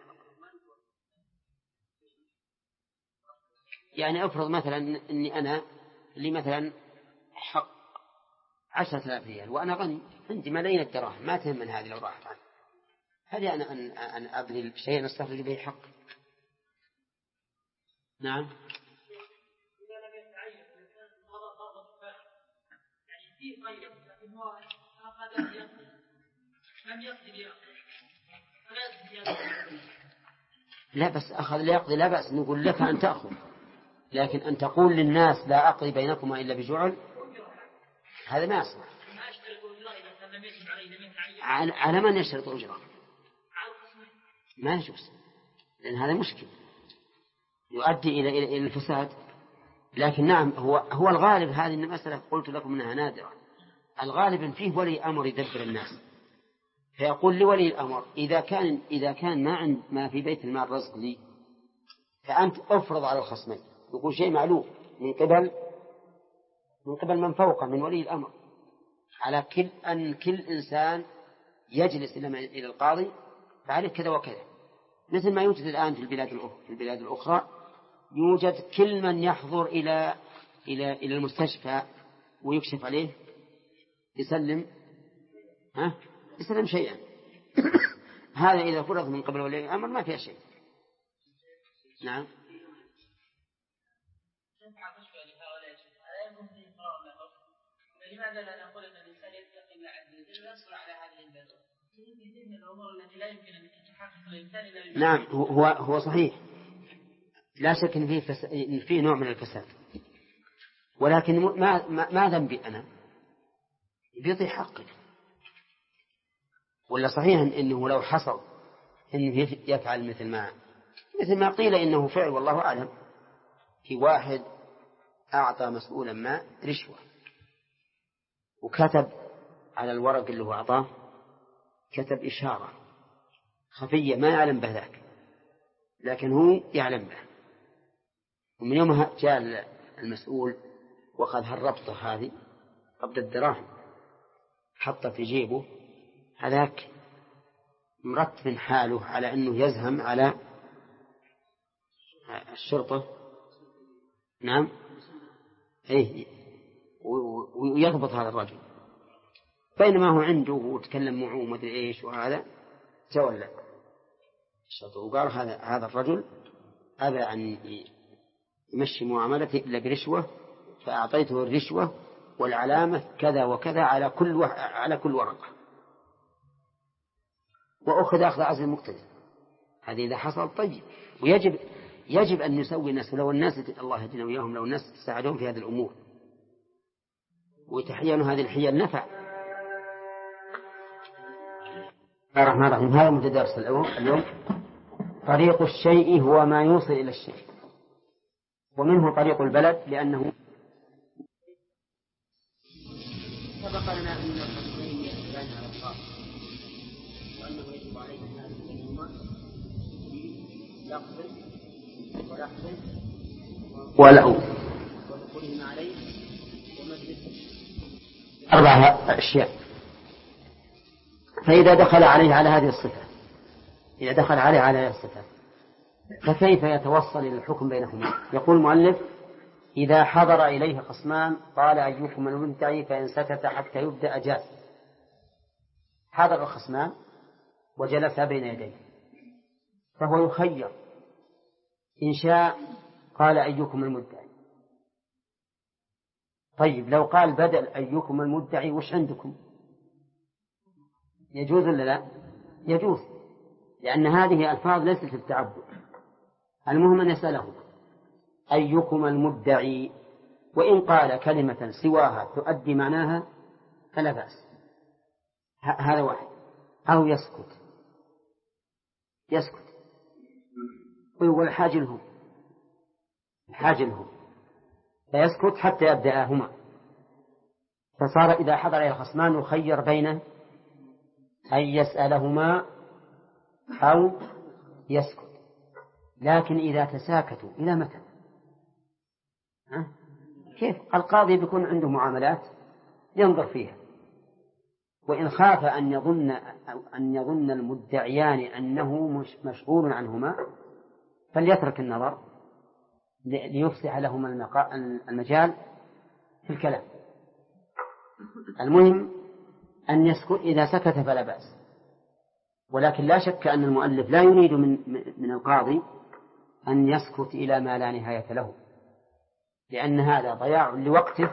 يعني أفرض مثلا أني أنا لي مثلا حق 10,000 ريال وأنا غني عندي ملايين الدراهم ما تهم من هذه لو راحت عني، هل أنا أن أبذل شيئا أستخرج به حق؟ نعم. لا بس أخذ ليقضي لا بأس، نقول لك أن تأخذ، لكن أن تقول للناس لا أقضي بينكما إلا بجعل هذا ما يصلح. على من يشترط أجرة ما يجوز، لأن هذا مشكل يؤدي إلى الفساد. لكن نعم هو الغالب هذه المسألة قلت لكم أنها نادرة، الغالب إن فيه ولي أمر يدبر الناس، فيقول لولي الأمر إذا كان ما في بيت المال رزق لي فأنت أفرض على الخصمين، يقول شيء معلوم من قبل من فوقه من ولي الأمر على كل إنسان يجلس إلى القاضي فعليه كذا وكذا، مثل ما يوجد الآن في البلاد الأخرى يوجد كل من يحضر إلى المستشفى ويكشف عليه يسلم شيئا. هذا إذا فرض من قبل ولي الأمر ما فيها شيء. نعم. لماذا لا نقول أن الإنسان يتقي الله عز وجل ويصبر على هذه البلوى؟ من الأمور التي لا يمكن أن تتحقق الإنسان إلا نعم هو صحيح، لا شك إن فيه نوع من الفساد، ولكن ما ذنبي أنا بيضيع حقي؟ ولا صحيح إنه لو حصل إنه يفعل مثل ما قيل إنه فعل والله أعلم، في واحد أعطى مسؤولا ما رشوة وكتب على الورق اللي هو أعطاه كتب إشارة خفية ما يعلم به ذاك، لكن هو يعلم به، ومن يومها جاء المسؤول وأخذ هالربطة هذه قبض الدراهم حط في جيبه، هذاك مرتب حاله على أنه يزهم على الشرطة. نعم ويضبط هذا الرجل، بينما هو عنده وتكلم معه ومدري إيش وهذا تولى الشرطة وقال هذا الرجل أبى أن يمشي معاملته إلا برشوة، فأعطيته الرشوة والعلامة كذا وكذا على كل ورقة، وأخذ أخذ عزل المقتدر. هذه إذا حصل طيب، ويجب أن نسوي الناس، لو الناس الله يهدينا وياهم، لو الناس تساعدون في هذه الأمور وتحيانوا هذه الحيل نفع. الرحمن الرحيم. هذا متدرس اليوم. طريق الشيء هو ما يوصل إلى الشيء، ومنه طريق البلد لأنه سبق لنا أن الخصمين يختلفان على الخاص، وأنه يجب عليه الناس بينهما لفظ ولحظ ولو ودخولهما عليه ومجلس 4 أشياء. فإذا دخل عليه على هذه الصفة فكيف يتوصل إلى الحكم بينهما؟ يقول المؤلف: إذا حضر إليه خصمان قال أيكم المدعي فإن سكت حتى يبدأ أجاز. حضر الخصمان وجلس بين يديه فهو يخير، إن شاء قال أيكم المدعي. طيب لو قال بدل أيكم المدعي وش عندكم؟ يجوز ولا لا؟ يجوز، لأن هذه ألفاظ ليست للتعبد. المهم أن يسأله أيكم المدعي، وإن قال كلمة سواها تؤدي معناها فلا بأس، هذا واحد. أو يسكت ويقول حاجلهم فيسكت حتى يبدأهما. فصار إذا حضر إلى الخصمان يخير بين أن يسألهما أو يسكت. لكن إذا تساكتوا إلى متى؟ كيف؟ القاضي بيكون عنده معاملات ينظر فيها، وإن خاف أن يظن المدعيان أنه مشغول عنهما فليترك النظر ليفسح لهما المجال في الكلام. المهم أن يسكت، إذا سكت فلا بأس، ولكن لا شك أن المؤلف لا يريد من القاضي أن يسكت إلى ما لا نهاية له، لأن هذا ضياع لوقته،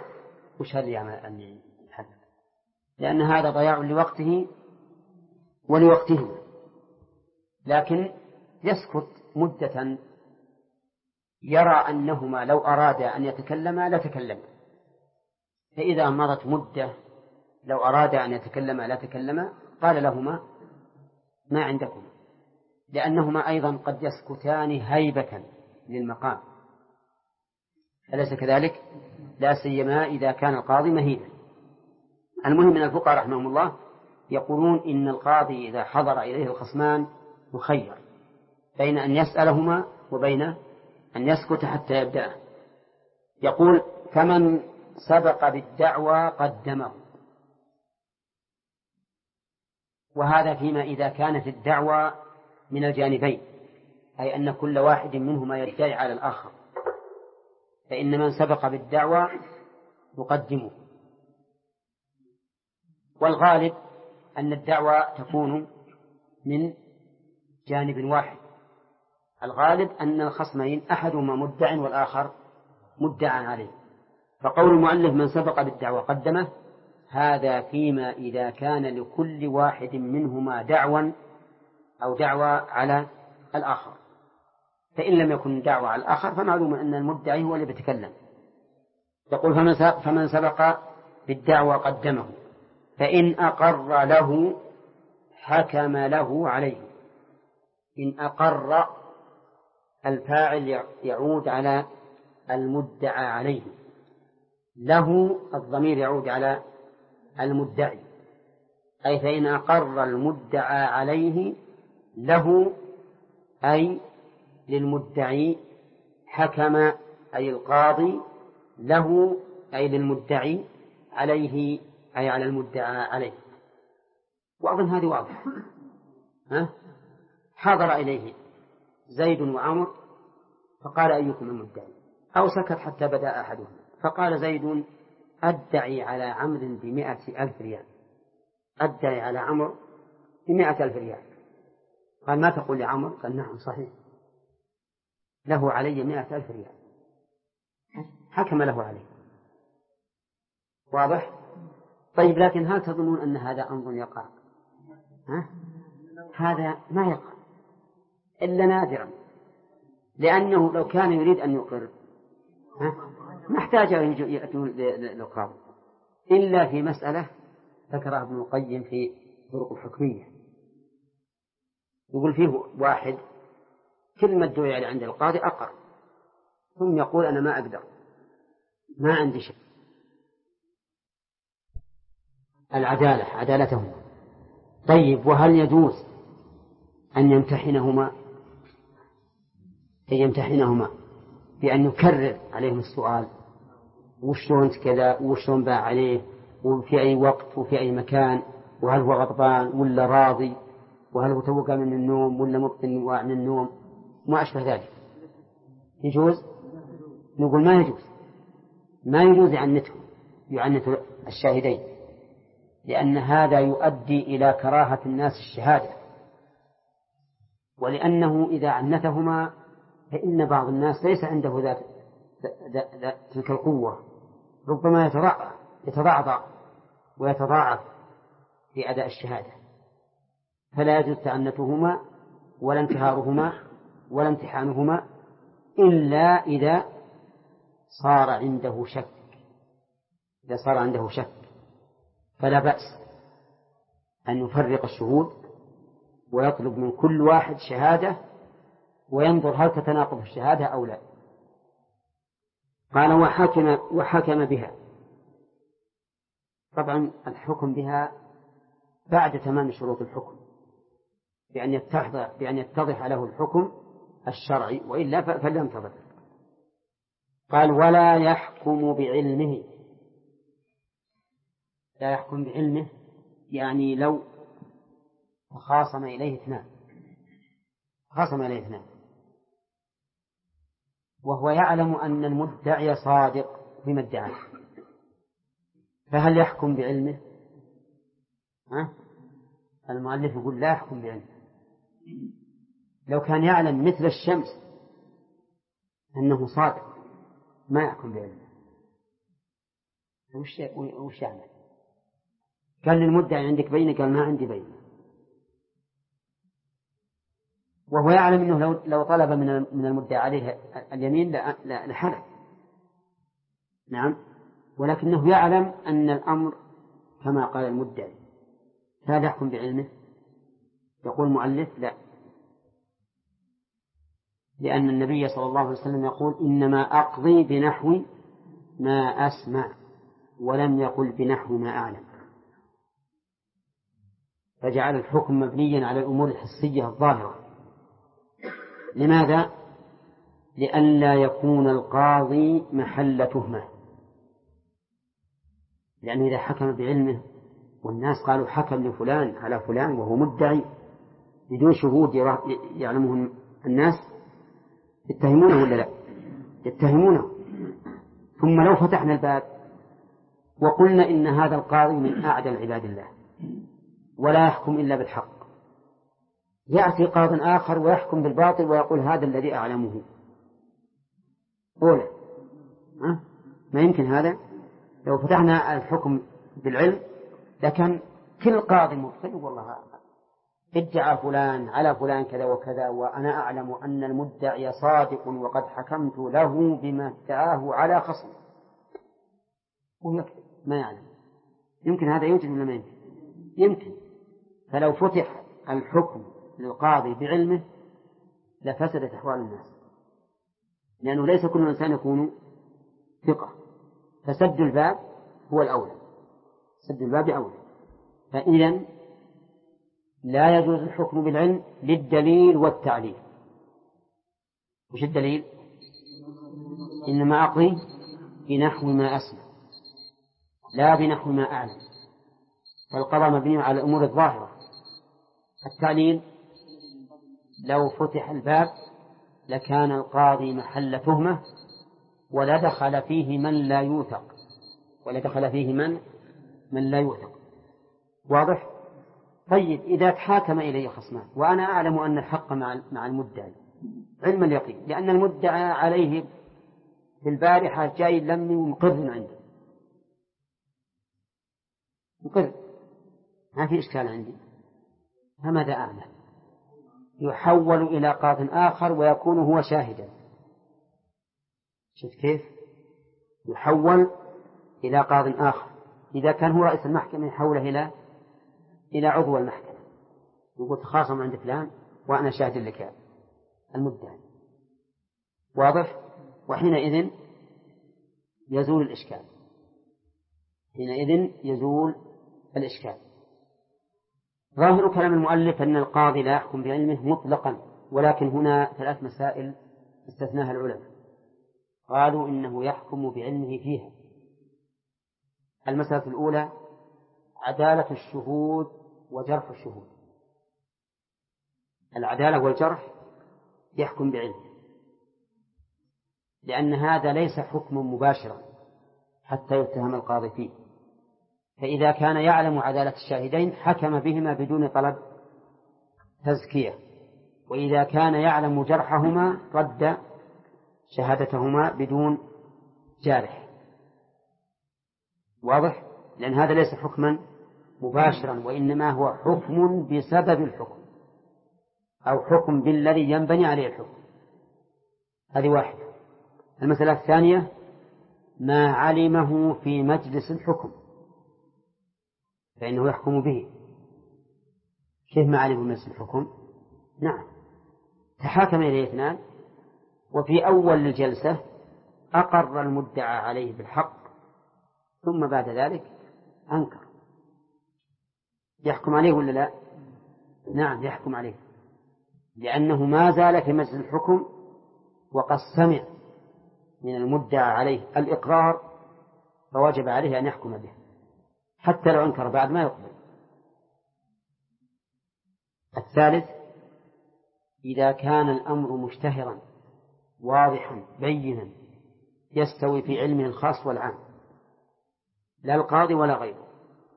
لأن هذا ضياع لوقته ولوقته، لكن يسكت مدة يرى أنهما لو أرادا أن يتكلما لتكلما، فإذا مضت مدة لو أرادا أن يتكلما لا تكلما قال لهما ما عندكم، لأنهما أيضا قد يسكتان هيبة للمقام، أليس كذلك؟ لا سيما إذا كان القاضي مهيبا. المهم من الفقهاء رحمهم الله يقولون إن القاضي إذا حضر إليه الخصمان مخير بين أن يسألهما وبين أن يسكت حتى يبدأ. يقول فمن سبق بالدعوى قدمه، وهذا فيما إذا كانت الدعوى من الجانبين، أي أن كل واحد منهما يدعي على الآخر، فإن من سبق بالدعوى يقدمه. والغالب أن الدعوى تكون من جانب واحد، الغالب أن الخصمين أحدهما مدع والآخر مدعى عليه، فقول المؤلف من سبق بالدعوى قدمه هذا فيما إذا كان لكل واحد منهما دعوى أو دعوى على الآخر، فإن لم يكن دعوى على الآخر فمعلوم أن المدعي هو اللي بيتكلم. يقول فمن سبق بالدعوى قدمه، فإن أقر له حكم له عليه. إن أقر الفاعل يعود على المدعى عليه، له الضمير يعود على المدعي، أي فإن أقر المدعى عليه له أي للمدعي، حكم أي القاضي له أي للمدعي، عليه أي على المدعى عليه. وأظن هذه واضحة. حضر إليه زيد وعمر فقال أيكم المدعي، أو سكت حتى بدأ أحدهم فقال زيد أدعي على عمرو ب100,000 ريال، أدعي على عمرو ب100,000 ريال. قال ما تقول لعمرو؟ قال نعم صحيح، له علي 100,000 ريال، حكم له عليه. واضح؟ طيب لكن هل تظنون أن هذا أمر يقع؟ هذا ما يقع إلا نادرا، لأنه لو كان يريد أن يقر ما احتاج أن يأتون للقاضي، إلا في مسألة ذكرها ابن القيم في طرق الحكمية، يقول فيه واحد كلمة دعي عند القاضي أقر، ثم يقول أنا ما أقدر، ما عندي شيء. العدالة عدالتهما. طيب وهل يجوز أن يمتحنهما بأن يكرر عليهم السؤال وشلون كذا وشلون باع عليه وفي أي وقت وفي أي مكان، وهل هو غضبان ولا راضي، وهل هو توقع من النوم ولا مبطن واع من النوم، ما أشبه ذلك؟ يجوز؟ نقول ما يجوز يعنته الشاهدين، لأن هذا يؤدي إلى كراهة الناس الشهادة، ولأنه إذا عنتهما فإن بعض الناس ليس عنده ذات تلك القوة، ربما يتضعضع ويتضاعف في أداء الشهادة، فلا يجوز تعنتهما ولا انتهارهما ولا امتحانهما إلا إذا صار عنده شك، فلا بأس أن يفرق الشهود ويطلب من كل واحد شهادة وينظر هل تتناقض الشهادة أو لا. قال وحكم بها. طبعا الحكم بها بعد تمام شروط الحكم، بأن يتضح له الحكم الشرعي، وإلا فلينتظر. قال ولا يحكم بعلمه. لا يحكم بعلمه يعني لو خاصم إليه اثنان وهو يعلم أن المدعي صادق بما ادعاه، فهل يحكم بعلمه؟ المؤلف يقول لا يحكم بعلمه. لو كان يعلم مثل الشمس أنه صادق ما يحكم بعلمه. وش يعمل؟ قال للمدعي عندك بينة؟ قال ما عندي بينة. وهو يعلم أنه لو طلب من المدعي عليه اليمين لحلف. نعم، ولكنه يعلم أن الأمر كما قال المدعي. هذا يحكم بعلمه؟ يقول المؤلف لا، لأن النبي صلى الله عليه وسلم يقول إنما أقضي بنحو ما أسمع، ولم يقل بنحو ما أعلم، فجعل الحكم مبنيا على الأمور الحسية الظاهرة. لماذا؟ لئلا يكون القاضي محل تهمة، لأنه إذا حكم بعلمه والناس قالوا حكم لفلان على فلان وهو مدعي بدون شهود يعلمه الناس، يتهمونه ولا لا؟ يتهمونه. ثم لو فتحنا الباب وقلنا إن هذا القاضي من أعدل عباد الله ولا يحكم إلا بالحق، يأتي قاض آخر ويحكم بالباطل ويقول هذا الذي أعلمه. أولا ما يمكن هذا. لو فتحنا الحكم بالعلم لكن كل قاضي مبطل والله ادعى فلان على فلان كذا وكذا وأنا أعلم أن المدعي صادق وقد حكمت له بما ادعاه على خصم، ويكذب ما يعلم. يمكن هذا يوجد ولا ما يمكن؟ يمكن. فلو فتح الحكم للقاضي بعلمه لفسدت أحوال الناس، لأنه ليس كل إنسان يكون ثقة، فسد الباب هو الأولى، سد الباب أولى. فإذا لا يجوز الحكم بالعلم للدليل والتعليل. وش الدليل؟ إنما أقضي بنحو ما أسمع لا بنحو ما أعلم، فالقضاء مبني على الأمور الظاهرة. التعليل لو فتح الباب لكان القاضي محل تهمة ولدخل فيه من لا يوثق، ولدخل فيه من لا يوثق. واضح؟ طيب إذا تحاكم إلي خصمان وأنا أعلم أن الحق مع المدعي علم اليقين، لأن المدعى عليه في البارحة جاي لمي ومقر عنده، مقر ما في إشكال عندي، فماذا أعمل؟ يحول إلى قاض آخر ويكون هو شاهدا. شفت كيف؟ يحول إلى قاض آخر. إذا كان هو رئيس المحكمة يحوله إلى عضو المحكمة، يقول تخاصم عند فلان وأنا شاهد لك المدعي. واضح؟ وحينئذ يزول الإشكال، حينئذ يزول الإشكال. ظاهر كلام المؤلف أن القاضي لا يحكم بعلمه مطلقا، ولكن هنا 3 مسائل استثناها العلماء، قالوا إنه يحكم بعلمه فيها. المسألة الأولى عدالة الشهود وجرح الشهود. العدالة والجرح يحكم بعلمه، لأن هذا ليس حكم مباشرا حتى يتهم القاضي فيه، فإذا كان يعلم عدالة الشاهدين حكم بهما بدون طلب تزكية، وإذا كان يعلم جرحهما رد شهادتهما بدون جارح. واضح؟ لأن هذا ليس حكما مباشرا، وإنما هو حكم بسبب الحكم أو حكم بالذي ينبني عليه الحكم. هذه واحدة. المسألة الثانية ما علمه في مجلس الحكم فإنه يحكم به. كيف ما علمه في مجلس الحكم؟ نعم، تحاكم إليه 2 وفي أول الجلسة أقر المدعى عليه بالحق ثم بعد ذلك أنكر، يحكم عليه ولا لا؟ نعم يحكم عليه، لأنه ما زال في مجلس الحكم وقد سمع من المدعى عليه الإقرار، فوجب عليه أن يحكم به حتى لو أنكر بعد ما يقبل. الثالث إذا كان الأمر مشتهرا واضحا بينا يستوي في علمه الخاص والعام، لا القاضي ولا غيره،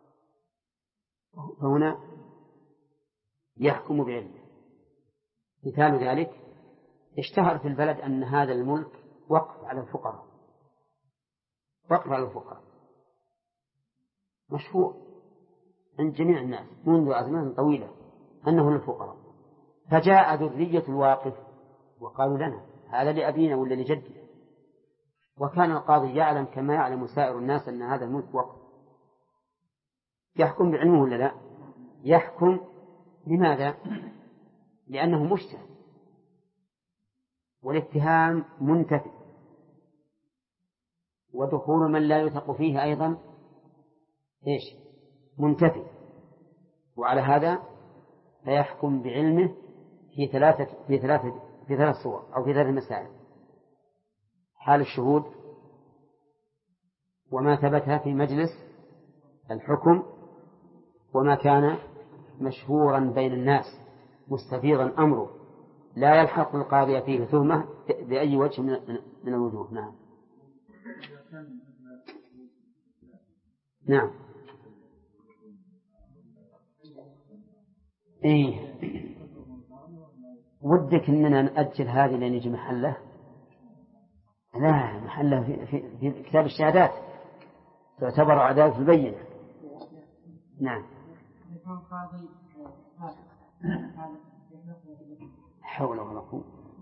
فهنا يحكم بعلمه. مثال ذلك اشتهر في البلد أن هذا الملك وقف على الفقراء، وقف على الفقراء مشهور عند جميع الناس منذ أزمان طويلة أنه للفقراء. فجاء ذرية الواقف وقالوا لنا هذا لأبينا ولا لجدنا، وكان القاضي يعلم كما يعلم سائر الناس أن هذا الملك وقف. يحكم بعلمه ولا لا؟ يحكم. لماذا؟ لأنه مجتهد، والاتهام منتفي، ودخول من لا يثق فيه أيضا منتفي. وعلى هذا فيحكم بعلمه في ثلاث صور أو في ثلاث مسائل: حال الشهود، وما ثبت في مجلس الحكم، وما كان مشهورا بين الناس مستفيضا أمره لا يلحق القاضي فيه تهمة بأي وجه من الوجوه. نعم. نعم. إيه، ودك إننا نأجل هذه لين يجي محله؟ لا، محله في كتاب الشهادات، تعتبر عدالة في البينة. نعم. حول ولا قوة،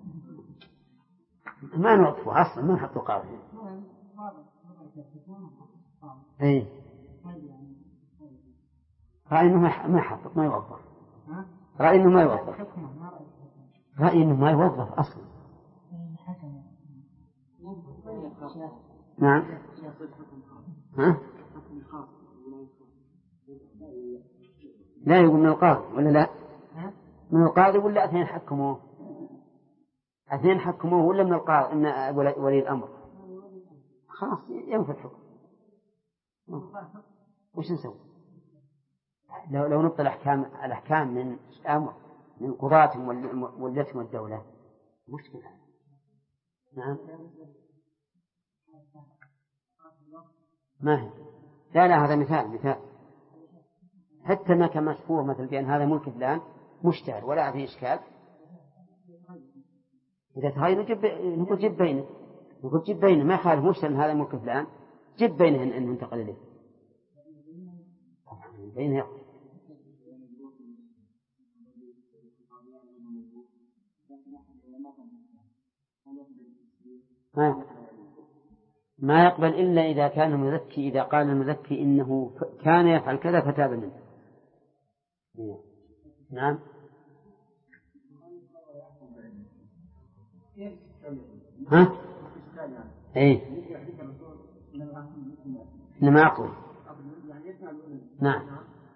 ما نعطفه أصلا، ما نحطه قاضي. إيه، رأي إنه ما يحطط، ما يوظف. رأي إنه ما يوظف، رأي إنه ما يوظف أصلا. نعم. ها؟ لا، يقول من القاضي ولا لا؟ من القاضي ولا اثنين حكموه؟ اثنين حكموه ولا من القاضي إن ولي الأمر؟ خلاص ينفذ الحكم. وش نسوي؟ لو نبطل الأحكام من أمر من قضاة ولتهم الدولة مشكلة. نعم. ما هي؟ لا، هذا مثال حتى ما كان مشهور مثل بأن هذا ملك فلان مشتهر ولا فيه إشكال. إذا تغير نقول جيب بينه ما يخالف مشتهر هذا ملك فلان، جيب بينه إنه انتقل إليه بينه. ما يقبل إلا إذا كان المذكي، إذا قال المذكي إنه كان يفعل كذا فتاب منه. نعم. ها؟ إيه. إنما أقول. نعم.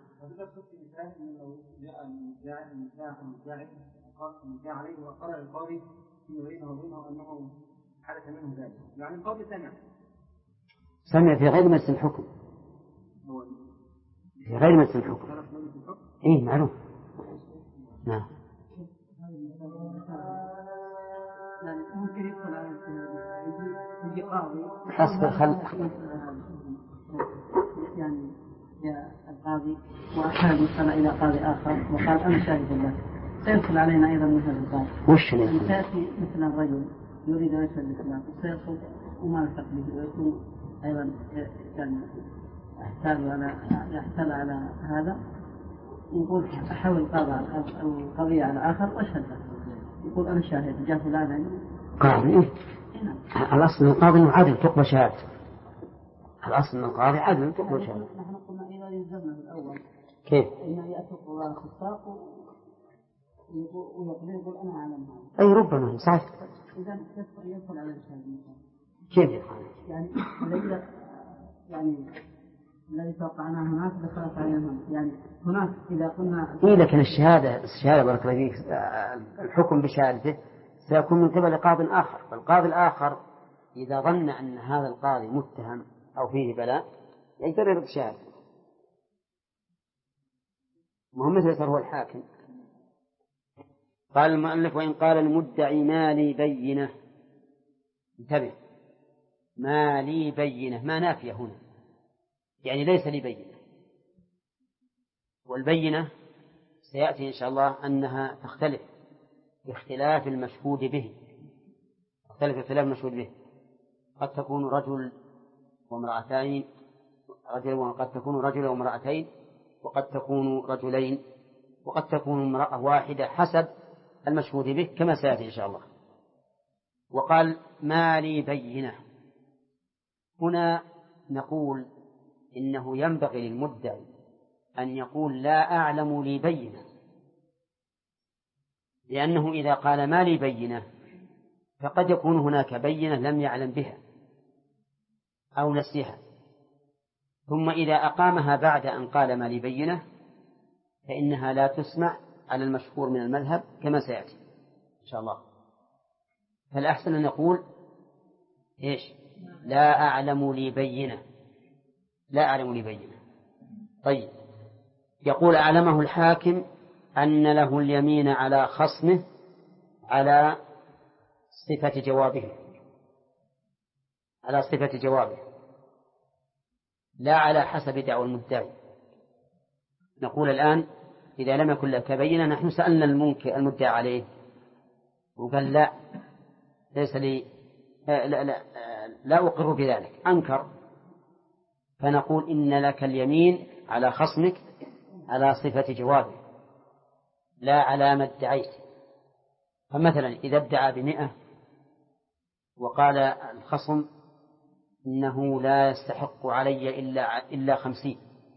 عليه وقرأ القاضي فيما بينه وبينه أنه حدث منه ذلك، يعني القاضي سمع في غير مجلس الحكم، في غير مجلس الحكم. إيه معلوم. نعم. ممكن يدخل على يجي قاضي أصبر خلق يعني جاء القاضي وأحال يدخل إلى قاضي آخر وقال أنا شاهد الله، سيدخل علينا أيضا مثل القاضي. وش أن تأتي مثل الرجل يريد أن يشهد الإسلام وسيدخل وما يلحق به ويكون أيضا يعني يحتال على هذا، يقول أحول القضية على آخر وأشهد له، يقول أنا شاهد جاء فلان قاضي. الأصل من القاضي إنه عدل تقبل شهادته. الأصل من القاضي عدل تقبل شهادته. نحن قلنا إذا يلزمنا الأول كيف؟ إنه يأتي قضاء الخطاب ويقول أنا أعلم هذا. أي ربما صحيح. إذا يدخل على الشهادة. كيف يدخل؟ يعني الذي توقعناه هناك دخلت علينا يعني هناك إذا قلنا. إيه، لكن الشهادة بارك الله فيك، الحكم بشهادته سيكون من قبل قاض آخر، والقاضي الآخر إذا ظن أن هذا القاضي متهم أو فيه بلاء يقدر يرد شهادته. مهم مثل هو الحاكم. قال المؤلف: وإن قال المدعي ما لي بينة. انتبه، ما لي بينة ما نافية هنا، يعني ليس لي بينة. والبينة سيأتي إن شاء الله أنها تختلف باختلاف المشهود به، تختلف باختلاف المشهود به. قد تكون رجل وامرأتين، قد تكون رجل وامرأتين، وقد تكون رجلين، وقد تكون امرأة واحدة حسب المشهود به كما سيأتي إن شاء الله. وقال ما لي بينة، هنا نقول إنه ينبغي للمدعي أن يقول لا أعلم لي بينة، لأنه إذا قال ما لي بينة فقد يكون هناك بينة لم يعلم بها أو نسيها، ثم إذا أقامها بعد أن قال ما لي بينة فإنها لا تسمع على المشهور من المذهب كما سيأتي إن شاء الله. فالأحسن أن نقول إيش؟ لا أعلم لي بينة، لا أعلم لي بينة. طيب، يقول أعلمه الحاكم أن له اليمين على خصمه على صفة جوابه، على صفة جوابه لا على حسب دعوى المدعي. نقول الآن إذا لم يكن لك بينة، نحن سألنا المدعي عليه وقال لا ليس لي لا أقر بذلك، أنكر، فنقول إن لك اليمين على خصمك على صفة جوابه لا على ما ادعيت. فمثلا إذا ادعى ب100 وقال الخصم إنه لا يستحق علي إلا 50،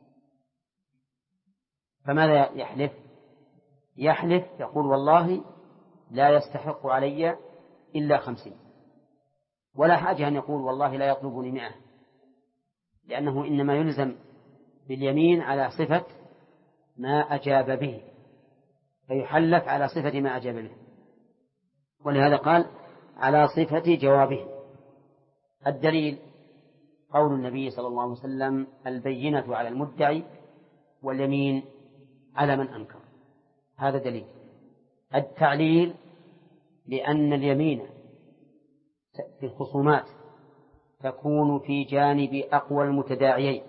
فماذا يحلف؟ يحلف يقول والله لا يستحق علي إلا 50، ولا حاجة أن يقول والله لا يطلبني 100، لأنه إنما يلزم باليمين على صفة ما أجاب به، فيحلف على صفة ما أجاب به، ولهذا قال على صفة جوابه. الدليل قول النبي صلى الله عليه وسلم البينة على المدعي واليمين على من أنكر، هذا دليل. التعليل لأن اليمين في الخصومات تكون في جانب أقوى المتداعيين،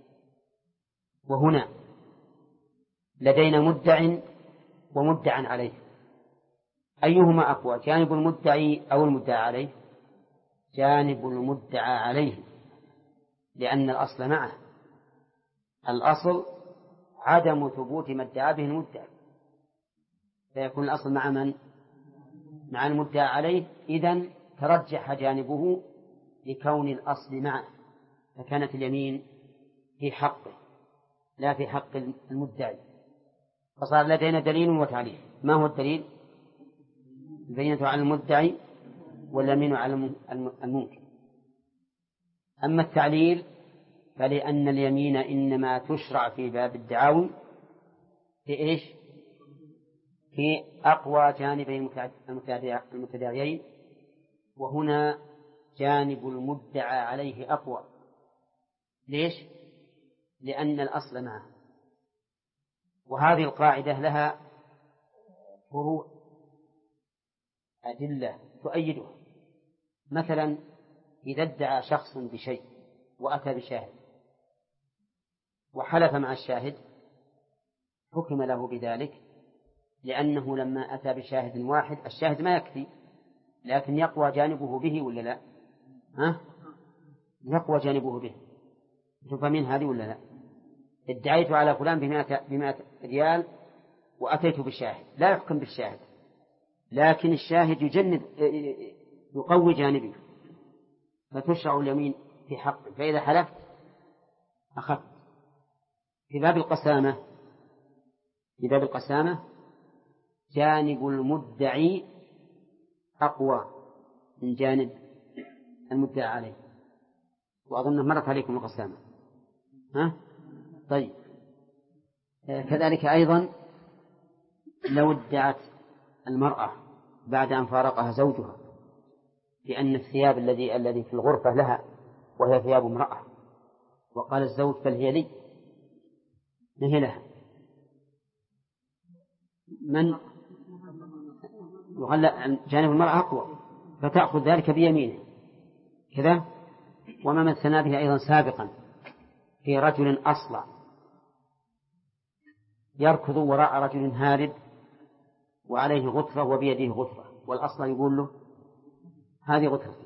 وهنا لدينا مدع ومدع عليه، أيهما أقوى، جانب المدعي أو المدعى عليه؟ جانب المدعى عليه، لأن الأصل معه، الأصل عدم ثبوت ما ادعى به المدعي، فيكون الأصل مع من؟ مع المدعى عليه، إذن ترجح جانبه لكون الأصل معه، فكانت اليمين في حقه لا في حق المدعي، فصار لدينا دليل وتعليل. ما هو الدليل؟ البينة على المدعي واليمين على المنكر. أما التعليل فلأن اليمين إنما تشرع في باب الدعاوى في إيش؟ في أقوى جانبي المتداعيين، وهنا جانب المدعى عليه أقوى. ليش؟ لأن الأصل معه. وهذه القاعدة لها فروع أدلة تؤيدها. مثلا إذا ادعى شخص بشيء وأتى بشاهد وحلف مع الشاهد حكم له بذلك، لأنه لما أتى بشاهد واحد الشاهد ما يكفي، لكن يقوى جانبه به ولا لا؟ يقوى جانبه به. تفهمين هذه ولا لا؟ ادعيت على فلان ب100 ريال وأتيت بشاهد، لا يحكم بالشاهد، لكن الشاهد يقوي جانبه، فتشرع اليمين في حقه، فإذا حلفت أخذت. في باب القسامة جانب المدعي أقوى من جانب المدعى عليه، وأظن مرت عليكم القسامة. طيب، كذلك أيضا لو ادعت المرأة بعد أن فارقها زوجها بأن الثياب الذي في الغرفة لها وهي ثياب امرأة، وقال الزوج بل هي لي، ما هي لها، من يغلى جانب المرأة أقوى، فتأخذ ذلك بيمينه كذا. وما مثلنا به أيضا سابقا في رجل أصلع يركض وراء رجل هارب وعليه غطرة وبيده غطرة، والأصلع يقول له هذه غطرتي.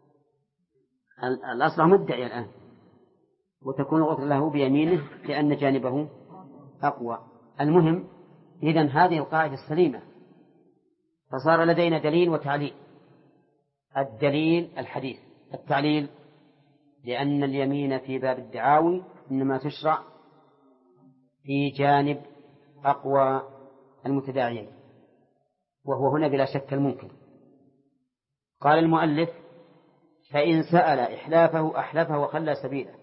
الأصلع مدعي الآن، وتكون الغطرة له بيمينه لأن جانبه أقوى. المهم إذن هذه القاعدة السليمة، فصار لدينا دليل وتعليل. الدليل الحديث، التعليل لأن اليمين في باب الدعاوي إنما تشرع في جانب أقوى المتداعيين، وهو هنا بلا شك الممكن. قال المؤلف فإن سأل إحلافه أحلفه وخلى سبيله.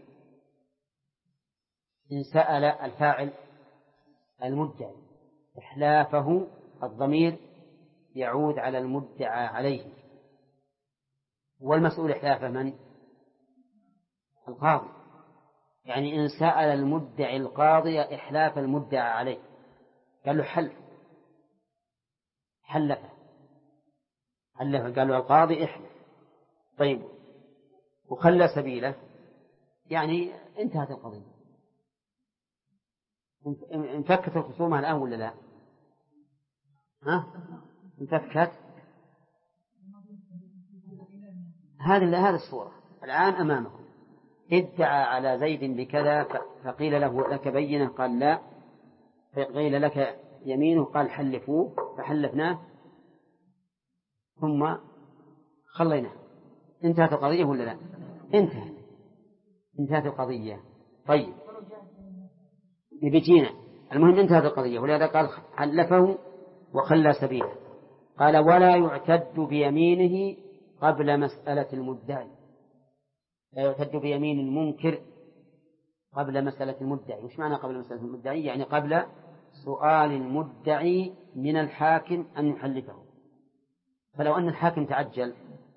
إن سأل الفاعل المدعي، إحلافه الضمير يعود على المدعى عليه، والمسؤول إحلافه من؟ القاضي. يعني إن سأل المدعي القاضي إحلاف المدعى عليه، قال له حلفه قال له القاضي احلف. طيب وخلى سبيله، يعني انتهت القضية، انفكت الخصومة الآن ولا لا؟ انفكت. هذه الصورة الآن أمامكم. ادعى على زيد بكذا فقيل له لك بينة، قال لا، فقيل لك يمينه، قال حلفوه، فحلفناه ثم خليناه. انتهت القضية ولا لا؟ انتهت القضية. طيب بيجينا المهم انتهت القضية، ولهذا قال حلفه وخلى سبيله. قال ولا يعتد بيمينه قبل مسألة المدعي. لا يعتد بيمين المنكر قبل مسألة المدعي. وش معنى قبل مسألة المدعي؟ يعني قبل سؤال المدعي من الحاكم أن يحلفه. فلو أن الحاكم تعجل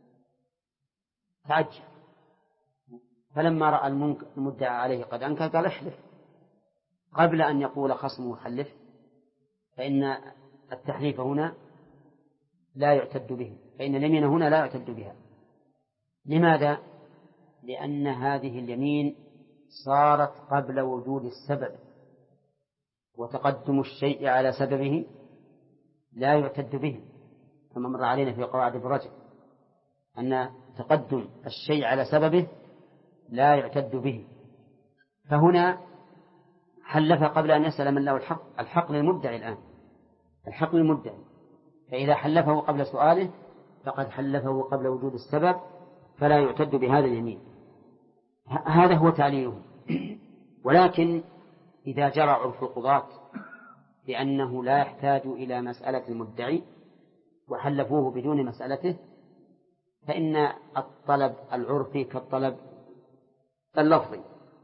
فلما رأى المدعى عليه قد أنكر قال احلف قبل أن يقول خصمه حلف، فإن التحليف هنا لا يعتد به، فإن اليمين هنا لا يعتد بها. لماذا؟ لأن هذه اليمين صارت قبل وجود السبب، وتقدم الشيء على سببه لا يعتد به، كما مر علينا في قواعد الرجل أن تقدم الشيء على سببه لا يعتد به. فهنا حلف قبل أن يسأل من له الحق للمدعي الآن، الحق للمدعي، فإذا حلفه قبل سؤاله فقد حلفه قبل وجود السبب، فلا يعتد بهذا اليمين. هذا هو تعليله. ولكن إذا جرى عرف القضاة بأنه لا يحتاج إلى مسألة المدعي وحلفوه بدون مسألته، فإن الطلب العرفي كالطلب اللفظي.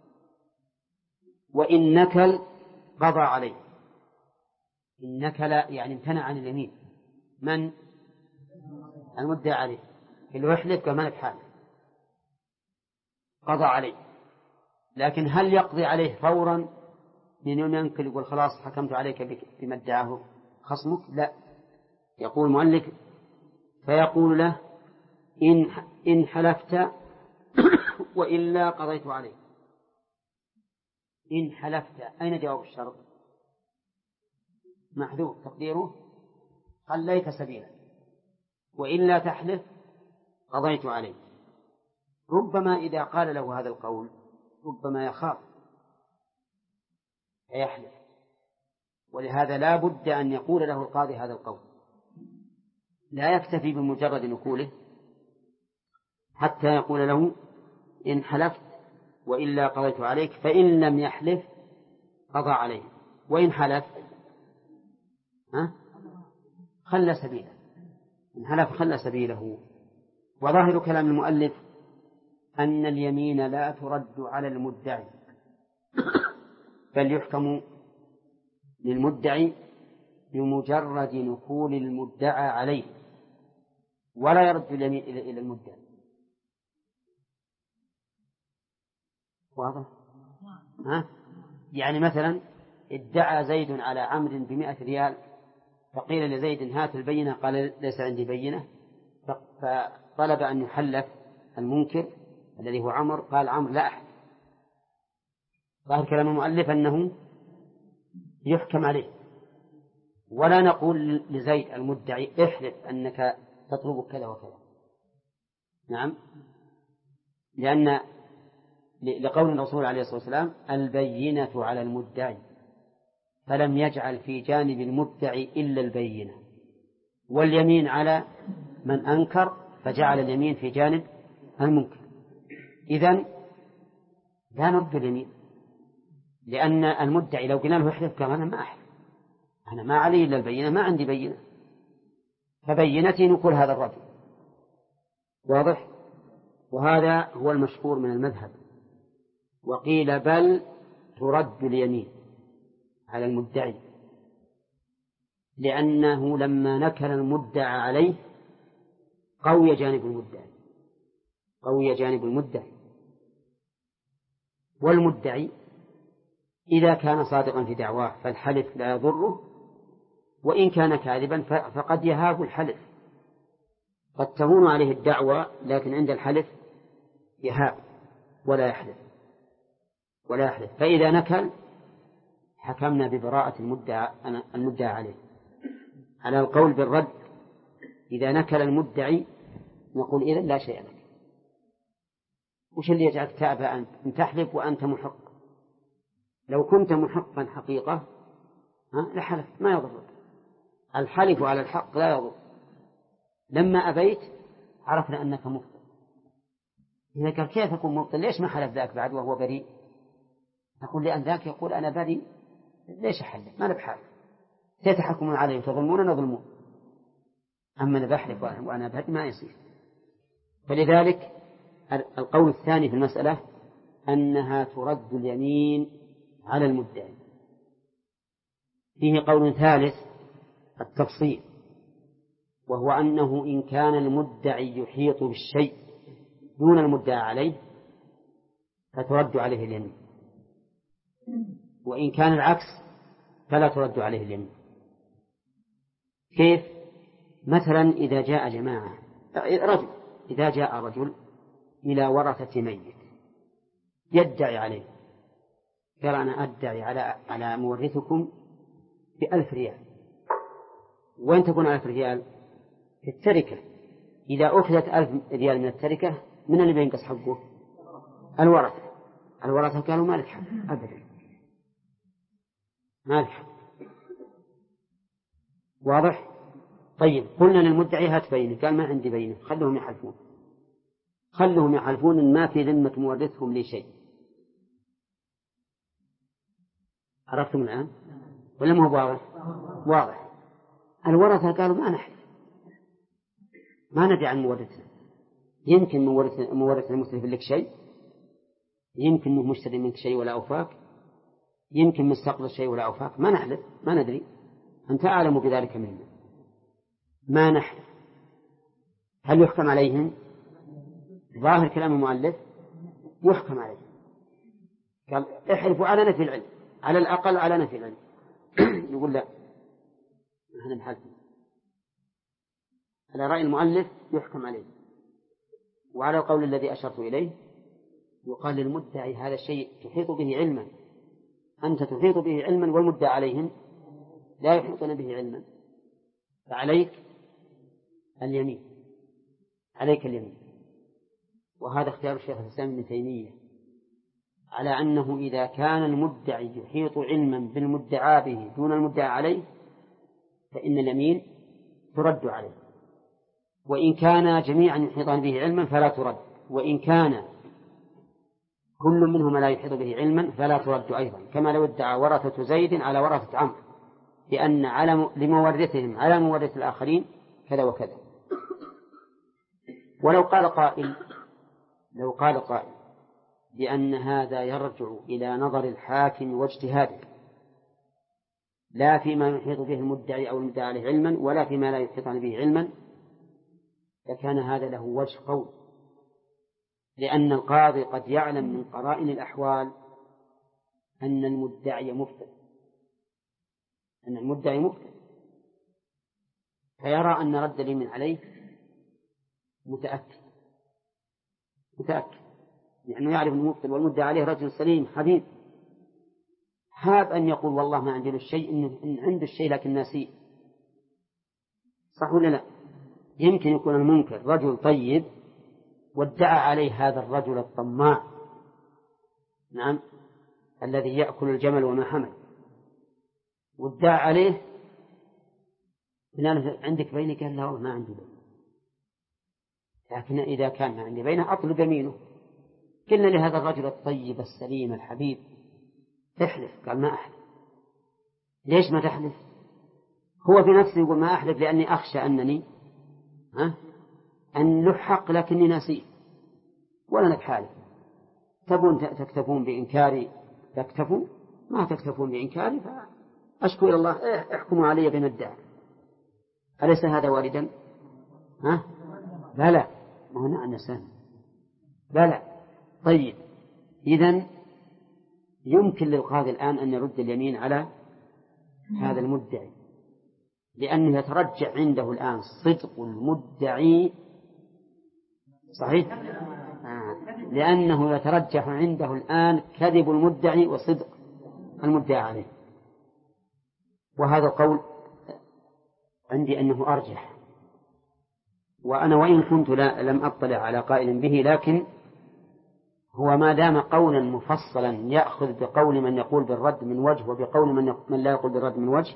وإن نكل قضى عليه. إن نكل يعني امتنع عن اليمين من؟ المدعي عليه، اللي يحلف كما حالف، قضى عليه. لكن هل يقضي عليه فورا من يوم ينكل يقول خلاص حكمت عليك بما ادعاه خصمك؟ لا، يقول المؤلف فيقول له إن حلفت وإلا قضيت عليك. إن حلفت، أين جواب الشرط؟ محذوف تقديره خليت سبيلا، وإلا تحلف قضيت عليك. ربما إذا قال له هذا القول ربما يخاف فيحلف، ولهذا لا بد أن يقول له القاضي هذا القول، لا يكتفي بمجرد نقوله حتى يقول له إن حلفت وإلا قضيت عليك، فإن لم يحلف قضى عليه، وإن حلف خلى سبيله، إن حلف خلى سبيله. وظاهر كلام المؤلف أن اليمين لا ترد على المدعي، بل يحكم للمدعي بمجرد نقول المدعى عليه، ولا يرد اليمين إلى المدعي. واضح؟ يعني مثلا ادعى زيد على عمرو ب100 ريال، فقيل لزيد هات البينة، قال ليس عندي بينة، فطلب أن يحلف المنكر الذي هو عمرو، قال عمرو لا أحد، ظاهر كلام المؤلف أنه يحكم عليه، ولا نقول لزيد المدعي احلف أنك تطلب كذا وكذا. نعم، لأن لقول الرسول عليه الصلاة والسلام البينة على المدعي، فلم يجعل في جانب المدعي إلا البينة، واليمين على من أنكر فجعل اليمين في جانب المنكر. إذن لا نرد اليمين، لأن المدعي لو قلنا له احلف قال أنا ما أحلف، أنا ما علي إلا البينة، ما عندي بينة، فبينتي نقول هذا الرجل. واضح؟ وهذا هو المشهور من المذهب. وقيل بل ترد اليمين على المدعي، لأنه لما نكل المدعى عليه قوي جانب المدعي، قوي جانب المدعي. والمدعي إذا كان صادقا في دعواه فالحلف لا يضره، وإن كان كاذبا فقد يهاب الحلف، قد تهون عليه الدعوة لكن عند الحلف يهاب ولا يحلف ولا يحلف. فإذا نكل حكمنا ببراءة المدعى عليه. على القول بالرد إذا نكل المدعي نقول إذن لا شيء لك. وش اللي يجعلك تأبى أن تحلف وأنت محق؟ لو كنت محقا حقيقة لحلف ما يضرك. الحلف على الحق لا يضر. لما أبيت عرفنا أنك مبطل. إذا قال كيف أكون مبطل؟ ليش ما حلف ذاك بعد وهو بريء؟ نقول لأن ذاك يقول أنا بريء، ليش أحلف؟ ما أنا بحالف، تتحكمون علي وتظلمون نظلمون، أما أنا بحلف وأنا بريء ما يصير. فلذلك القول الثاني في المسألة أنها ترد اليمين على المدعي. فيه قول ثالث التفصيل، وهو أنه إن كان المدعي يحيط بالشيء دون المدعى عليه فترد عليه اليمين، وإن كان العكس فلا ترد عليه اليمين. كيف؟ مثلا إذا جاء جماعة إذا جاء رجل إلى ورثة ميت يدعي عليه، قال أنا أدعي على مورثكم ب1000 ريال. وين تكون 1000 ريال؟ في التركة. إذا أخذت 1000 ريال من التركة من اللي بينقص حقه؟ الورثة قالوا ما لك حق أبدا، ما لك حق. واضح؟ طيب قلنا للمدعي هات بينه، قال ما عندي بينه، خلهم يحلفون إن ما في ذمة مورثهم لي شيء. عرفتم الآن ولا ما هو واضح؟ الورثة قالوا ما نحلف، ما ندري عن مورثنا، يمكن مورث المسلف لك شيء، يمكن مشتري منك شيء ولا أوفاك، يمكن مستقبل شيء ولا أوفاك، ما نحلف، ما ندري، أنت أعلم بذلك منا، ما نحلف. هل يحكم عليهم؟ ظاهر كلام المؤلف يحكم عليهم. قال احلفوا على نفي العلم، على الأقل على نفي العلم. يقول لا، هذا الحلف على رأي المؤلف يحكم عليه. وعلى القول الذي أشرت إليه يقال للمدعي هذا الشيء تحيط به علما، أنت تحيط به علما والمدعى عليهم لا يحيطون به علما، فعليك اليمين، عليك اليمين. وهذا اختيار الشيخ الإسلام ابن تيمية على أنه إذا كان المدعي يحيط علما بالمدعى به دون المدعى عليه فإن اليمين ترد عليه، وإن كان جميعا يحيطان به علما فلا ترد، وإن كان كل منهما لا يحيط به علما فلا ترد أيضا، كما لو ادعى ورثة زيد على ورثة عمرو بأن لمورثهم على مورث الآخرين كذا وكذا. ولو قال قائل بأن هذا يرجع إلى نظر الحاكم واجتهاده لا فيما يحيط به المدعي أو المدعى عليه علما ولا فيما لا يحيطان به علما، لكان هذا له وجه قول، لأن القاضي قد يعلم من قرائن الأحوال أن المدعي مبتدع، فيرى أن رد اليمين عليه متأكد، لأنه يعرف المبطل والمدعى عليه رجل سليم حبيب هاب أن يقول والله ما عندي له الشيء، إن عنده الشيء لكن ناسيه، صح ولا لا؟ يمكن يكون المنكر رجل طيب وادعى عليه هذا الرجل الطماع، نعم، الذي يأكل الجمل وما حمل، وادعى عليه فلان عندك بيني؟ قال لا ما عندي بينه، لكن إذا كان ما عندي بينه أطلب يمينه. قلنا لهذا الرجل الطيب السليم الحبيب احلف، قال ما أحلف. ليش ما تحلف؟ هو في نفسه يقول ما أحلف لأني أخشى أنني أن له حق لكني ناسيه، ولا نتحالف. تبون تكتفون بإنكاري تكتفوا، ما تكتفون بإنكاري فأشكو إلى الله، احكموا علي بين الدعاء. أليس هذا واردا؟ بلى، ما هنا النسان بلى. طيب، إذن يمكن للقاضي الآن أن يرد اليمين على هذا المدعي، لأنه يترجح عنده الآن صدق المدعي، صحيح؟ لأنه يترجح عنده الآن كذب المدعي وصدق المدعي عليه. وهذا القول عندي أنه أرجح، وأنا وإن كنت لم أطلع على قائل به، لكن هو ما دام قولا مفصلا يأخذ بقول من يقول بالرد من وجه وبقول من لا يقول بالرد من وجه،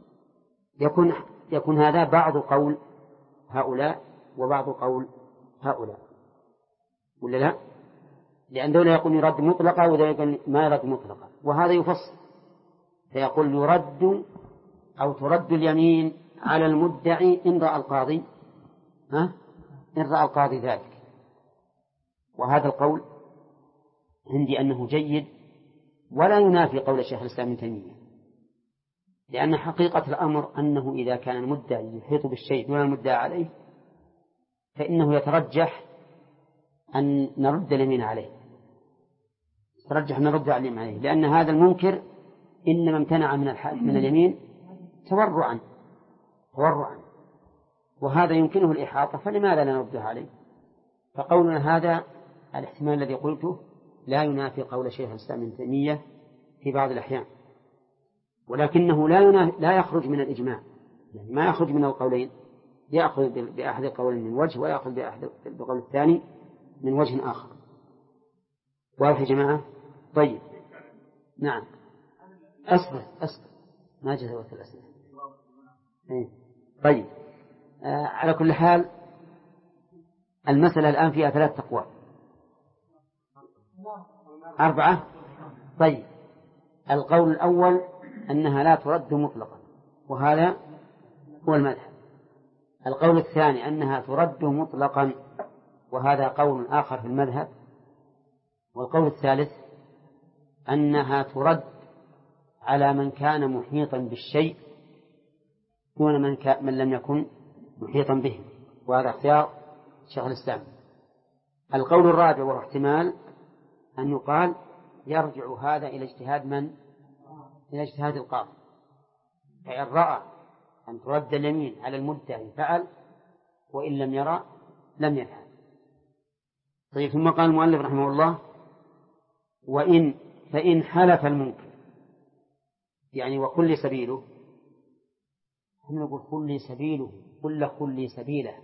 يكون هذا بعض قول هؤلاء وبعض قول هؤلاء، ولا لا؟ لأن دولة يقول يرد مطلقة ودولة يقول ما يرد مطلقة، وهذا يفصل فيقول يرد أو ترد اليمين على المدعي إن رأى القاضي إن رأى القاضي ذلك. وهذا القول عندي أنه جيد ولا ينافي قول الشيخ الإسلام ابن تيمية، لأن حقيقة الأمر أنه إذا كان المدعي يحيط بالشيء دون المدعى عليه فإنه يترجح أن نرد اليمين عليه، لأن هذا المنكر إنما امتنع من اليمين تورعا، وهذا يمكنه الإحاطة، فلماذا لا نرده عليه؟ فقولنا هذا الاحتمال الذي قلته لا ينافي قول شيخ الإسلام ابن تيمية في بعض الأحيان، ولكنه لا يخرج من الإجماع، يعني ما يخرج من القولين، يأخذ بأحد القولين من وجه ويأخذ بقول الثاني من وجه آخر. واضح يا جماعة؟ طيب، نعم، أصبر ما جزوت الأسئلة. طيب، على كل حال المسألة الآن فيها 3 أقوال، 4. طيب، القول الأول أنها لا ترد مطلقا، وهذا هو المذهب. القول الثاني أنها ترد مطلقا، وهذا قول آخر في المذهب. والقول الثالث أنها ترد على من كان محيطا بالشيء دون من لم يكن محيطا به، وهذا اختيار شيخ الإسلام. القول الرابع وهو احتمال أن يقال يرجع هذا إلى اجتهاد إلى اجتهاد القاضي، فإن رأى أن ترد اليمين على المدعي فعل، وإن لم يرى لم يفعل. طيب، ثم قال المؤلف رحمه الله فإن حلف المنكر، يعني وكل سبيله، هم نقول كل سبيله كل سبيله،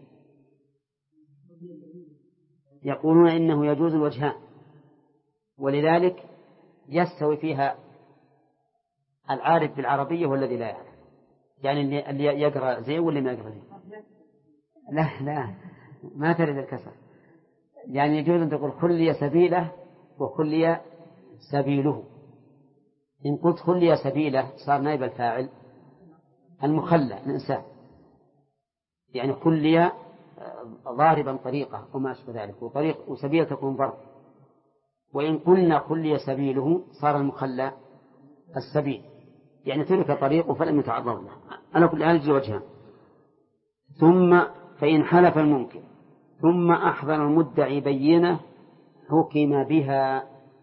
يقولون إنه يجوز الوجهان، ولذلك يستوي فيها العارف بالعربية والذي لا يعرف، يعني اللي يقرأ زين واللي ما يقرأ زين. لا ما تريد الكسر، يعني يجوز أن تقول خلي سبيله وخلي سبيله. إن قلت خلي سبيله صار نائب الفاعل المخلى الإنسان، يعني خلي ضاربا طريقة وما أشبه ذلك، وسبيل تكون ضرب. وإن قلنا خلي سبيله صار المخلى السبيل، يعني ترك طريقه فلم يتعرض له. أنا كل هذا يجوز وجهان. ثم فإن حلف المنكر ثم أحضر المدعي بينة حكم بها.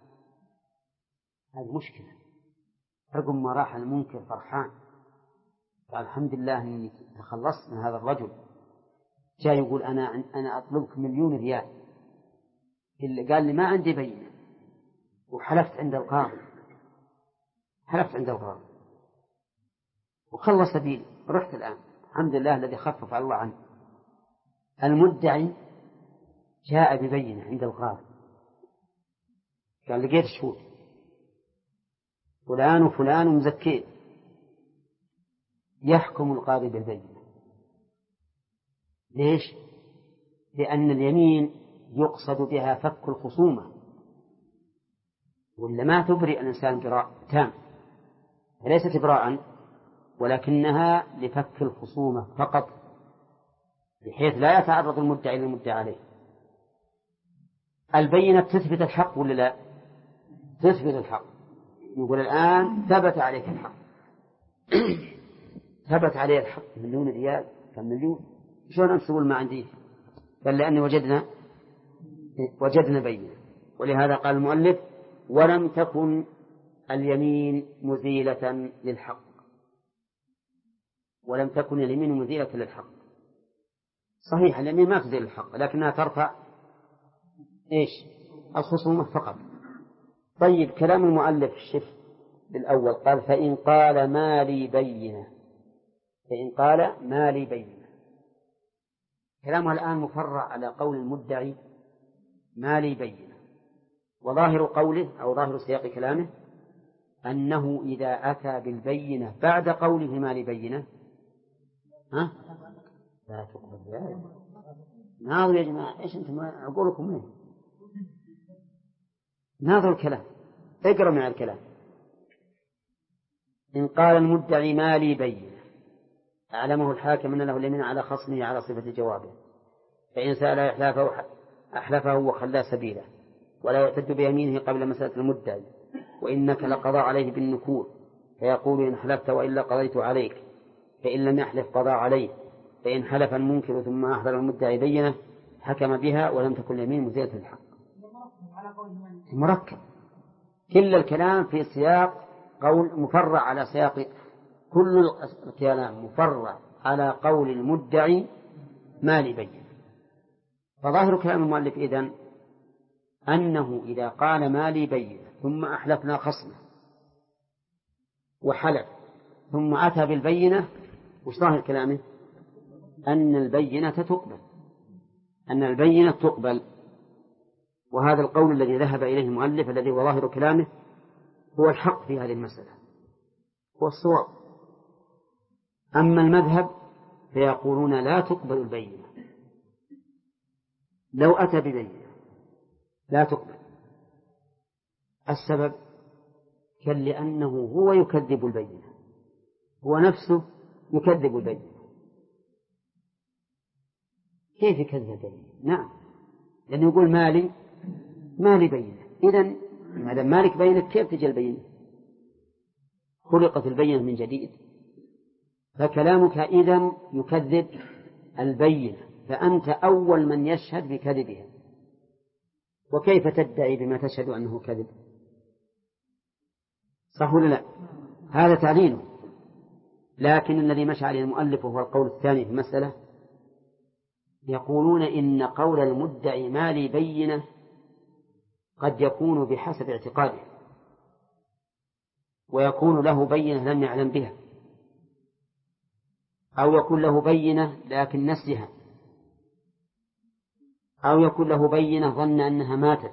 هذه مشكلة، رغم ما راح المنكر فرحان قال الحمد لله أني تخلصت من هذا الرجل، جاء يقول أنا أطلبك 1,000,000 ريال، اللي قال لي ما عندي بينة وحلفت عند القاضي، حلفت عند القاضي وخلص سبيلي، رحت الآن الحمد لله الذي خفف الله عنه. المدعي جاء ببينة عند القاضي، قال لقيت شهود فلان وفلان ومزكين، يحكم القاضي بالبينة. ليش؟ لأن اليمين يقصد بها فك الخصومة، ولا ما تبرئ الإنسان براء تام، ليست إبراء ولكنها لفك الخصومة فقط، بحيث لا يتعرض المدعي للمدعى عليه. البينة تثبت الحق ولا لا؟ تثبت الحق. نقول الآن ثبت عليك الحق ثبت عليه الحق 1,000,000 ريال، كم مليون، شلون أنت تقول ما عندي؟ قال لأني وجدنا بينة. ولهذا قال المؤلف ولم تكن اليمين مزيلة للحق، ولم تكن اليمين مزيلة للحق. صحيح اليمين ما تزيل الحق، لكنها ترفع إيش؟ الخصومة فقط. طيب كلام المؤلف الشف الأول قال فإن قال ما لي بينة، فإن قال ما لي بينة، كلامه الآن مفرع على قول المدعي ما لي بينة، وظاهر قوله أو ظاهر سياق كلامه أنه إذا أتى بالبينة بعد قوله ما لي بينة لا تقبل. ناظر يا جماعة، إيش أنتم عقولكم إيه؟ ناظر الكلام، اقرأ مع الكلام. إن قال المدعي ما لي بينة أعلمه الحاكم أن له اليمين على خصمه على صفة جوابه، فإن سأل أحلفه وخلى سبيله، ولا يعتد بيمينه قبل مسألة المدعي، وإنك لقضى عليه بالنكول، فيقول إن حلفت وإلا قضيت عليك، فإن لم يحلف قضى عليه، فإن حلف المنكر ثم أحضر المدعي بينة حكم بها ولم تكن اليمين مزيلة الحق. مركب، كل الكلام في سياق قول مفرع على سياق، كل الكلام مفرع على قول المدعي ما لي بينة. فظاهر كلام المؤلف إذن أنه إذا قال ما لي بينة ثم أحلفنا خصمه وحلف ثم أتى بالبينة، وش ظاهر كلامه؟ أن البينة تقبل، أن البينة تقبل. وهذا القول الذي ذهب إليه المؤلف الذي هو ظاهر كلامه هو الحق في هذه المسألة، هو الصواب. أما المذهب فيقولون لا تقبل البينة، لو أتى ببينة لا تقبل. السبب كان لأنه هو يكذب البينة، هو نفسه يكذب البينة. كيف يكذب البينة؟ نعم، لأنه يقول مالي بينة. إذن ماذا مالك بينة كيف تجي البينة؟ خلقت البينة من جديد، فكلامك إذن يكذب البينة، فأنت أول من يشهد بكذبها. وكيف تدعي بما تشهد أنه كذب؟ صح ولا لا؟ هذا تعليله. لكن الذي مشى عليه المؤلف وهو القول الثاني في المسألة، يقولون إن قول المدعي ما لي بينة قد يكون بحسب اعتقاده، ويكون له بينة لم يعلم بها، أو يكون له بينة لكن نسيها، أو يكون له بينة ظن أنها ماتت.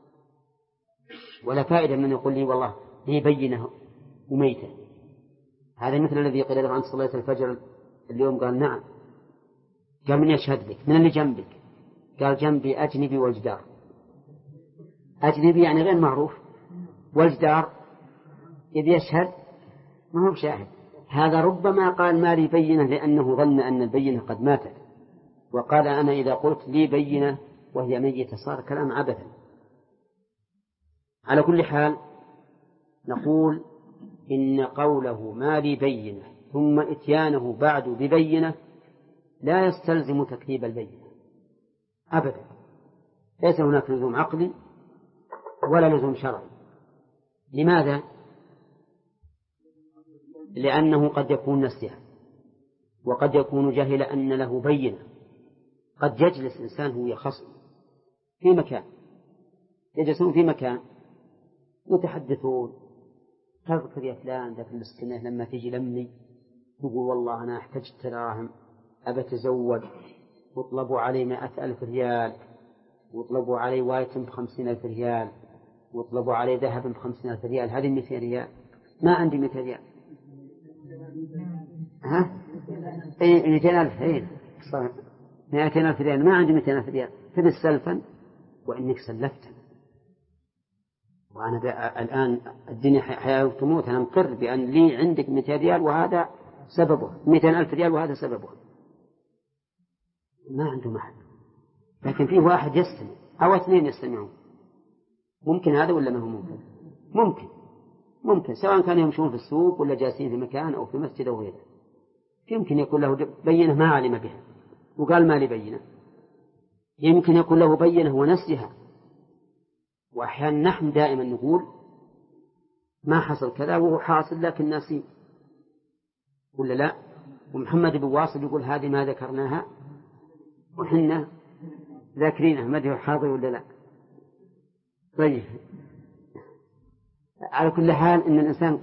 ولا فائدة من يقول لي والله لي بينة وميتة. هذا مثل الذي قيل له عن صلاة الفجر اليوم قال نعم، قال من يشهد لك؟ من اللي جنبك؟ قال جنبي أجنبي والجدار. أجنبي يعني غير معروف، والجدار إذ يشهد ما هو بشاهد. هذا ربما قال ما لي بينة لأنه ظن أن البينة قد ماتت، وقال أنا إذا قلت لي بينة وهي ميتة صار كلام عبثا. على كل حال نقول إن قوله ما لي بينة ثم إتيانه بعد ببينة لا يستلزم تكذيب البينة أبدا، ليس هناك لزوم عقلي ولا لزوم شرعي. لماذا؟ لأنه قد يكون نسيها، وقد يكون جهل أن له بينة. قد يجلس إنسان هو يخصم في مكان، يجلسون في مكان يتحدثون تذكر يا فلان ذاك المسكينة لما تيجي لمني تقول والله أنا احتجت دراهم أبى أتزوج واطلبوا علي 100,000 ريال واطلبوا علي وايتم ب50,000 ريال واطلبوا علي ذهب ب50,000 ريال. هذه 200 ريال، ما عندي 200 ريال. ها؟ 200,000 ريال، 200,000 ريال، ما عندي 200,000 ريال. فبس سلفا وإنك سلفت. وأنا الآن الدنيا حياة وتموت، أنا مقر بأن لي عندك 200 ريال وهذا سببه، 200,000 ريال وهذا سببه. ما عنده محل. لكن فيه واحد يستمع أو 2 يستمعون. ممكن هذا ولا ما هو ممكن؟ ممكن سواء كانوا يمشون في السوق ولا جالسين في مكان أو في مسجد أو غيره. يمكن يكون له بينة ما علم بها وقال ما لي بينة. يمكن يكون له بينة ونسيها. وأحيانا نحن دائما نقول ما حصل كذا وهو حاصل لكن ناسين ولا لا. ومحمد بن واصل يقول هذه ما ذكرناها وحنا ذاكرينها، ما هو حاضر ولا لا. طيب على كل حال إن الإنسان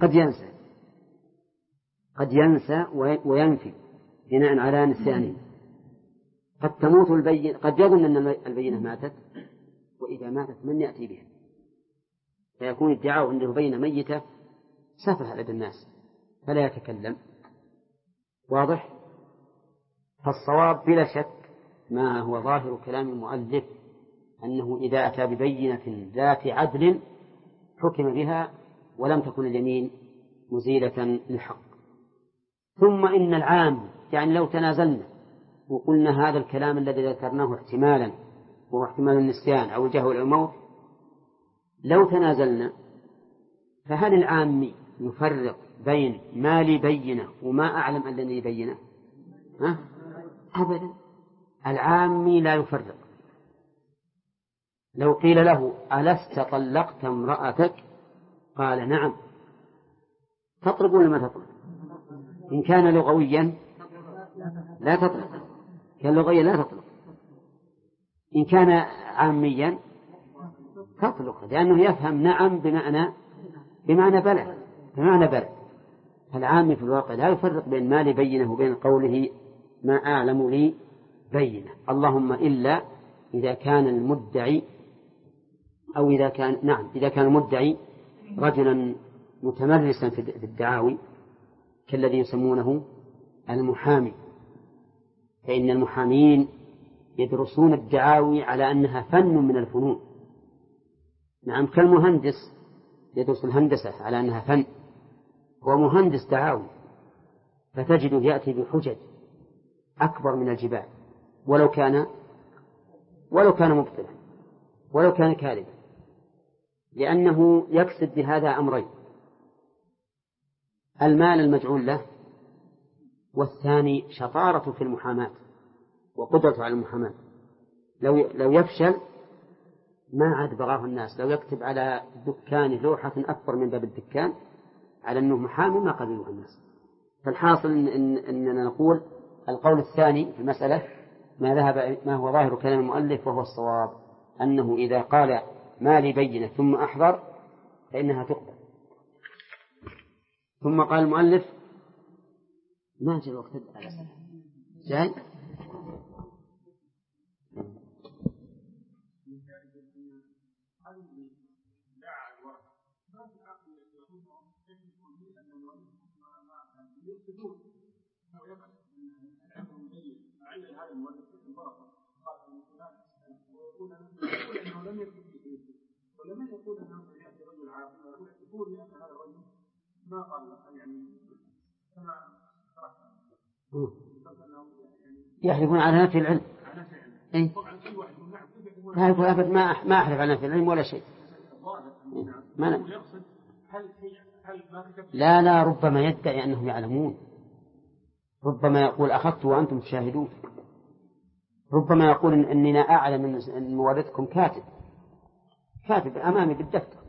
قد ينسى وينفي بناء على نسيانه. قد تموت البينة، قد يظن أن البينة ماتت، وإذا ماتت من يأتي بها؟ فيكون ادعاء عنده بينة ميتة سفه لدى الناس فلا يتكلم. واضح؟ فالصواب بلا شك ما هو ظاهر كلام المؤلف أنه إذا أتى ببينة ذات عدل حكم بها ولم تكن اليمين مزيلة للحق. ثم إن العام، يعني لو تنازلنا وقلنا هذا الكلام الذي ذكرناه احتمالا وهو احتمال النسيان أو الجهل أو الموت، لو تنازلنا فهل العامي يفرق بين ما لي بينة وما أعلم أن لي بينة؟ أبدا، العامي لا يفرق. لو قيل له ألست طلقت امرأتك؟ قال نعم، تطلق ولا ما تطلق؟ إن كان لغويا لا تطلق، كان لغويا لا تطلق. إن كان عاميا تطلق، لأنه يفهم نعم بمعنى بلى. العامي في الواقع لا يفرق بين ما لي بينه وبين قوله ما أعلم لي بينه، اللهم إلا إذا كان المدعي أو إذا كان المدعي رجلا متمرسا في الدعاوي كالذي يسمونه المحامي، فإن المحامين يدرسون الدعاوي على أنها فن من الفنون. نعم، كالمهندس يدرس الهندسة على أنها فن، هو مهندس دعاوي، فتجده يأتي بحجج أكبر من الجبال ولو كان مبطلا ولو كان كاذبا، لأنه يقصد بهذا أمرين: المال المجعول له، والثاني شطارة في المحاماة وقدرته على المحاماة. لو يفشل ما عاد بغاه الناس، لو يكتب على دكانه لوحة أكبر من باب الدكان على أنه محامي ما قبلوه الناس. فالحاصل إننا نقول القول الثاني في المسألة ما هو ظاهر كلام المؤلف وهو الصواب، أنه إذا قال ما لي بينة ثم أحضر فإنها تقبل. ثم قال المؤلف ما جاء وقت الأسئلة جاي. ولما يقول أنه يأتي رجل عاقل يقول لأن هذا الرجل ما قال يعني كما يحلفون على نفي العلم. لا يقول أبد ما أحلف على نفي العلم ولا شيء. لا ربما يدعي أنهم يعلمون، ربما يقول أخذت وأنتم تشاهدون، ربما يقول إننا أعلم أن مورثكم كاتب أمامي بالدفتر.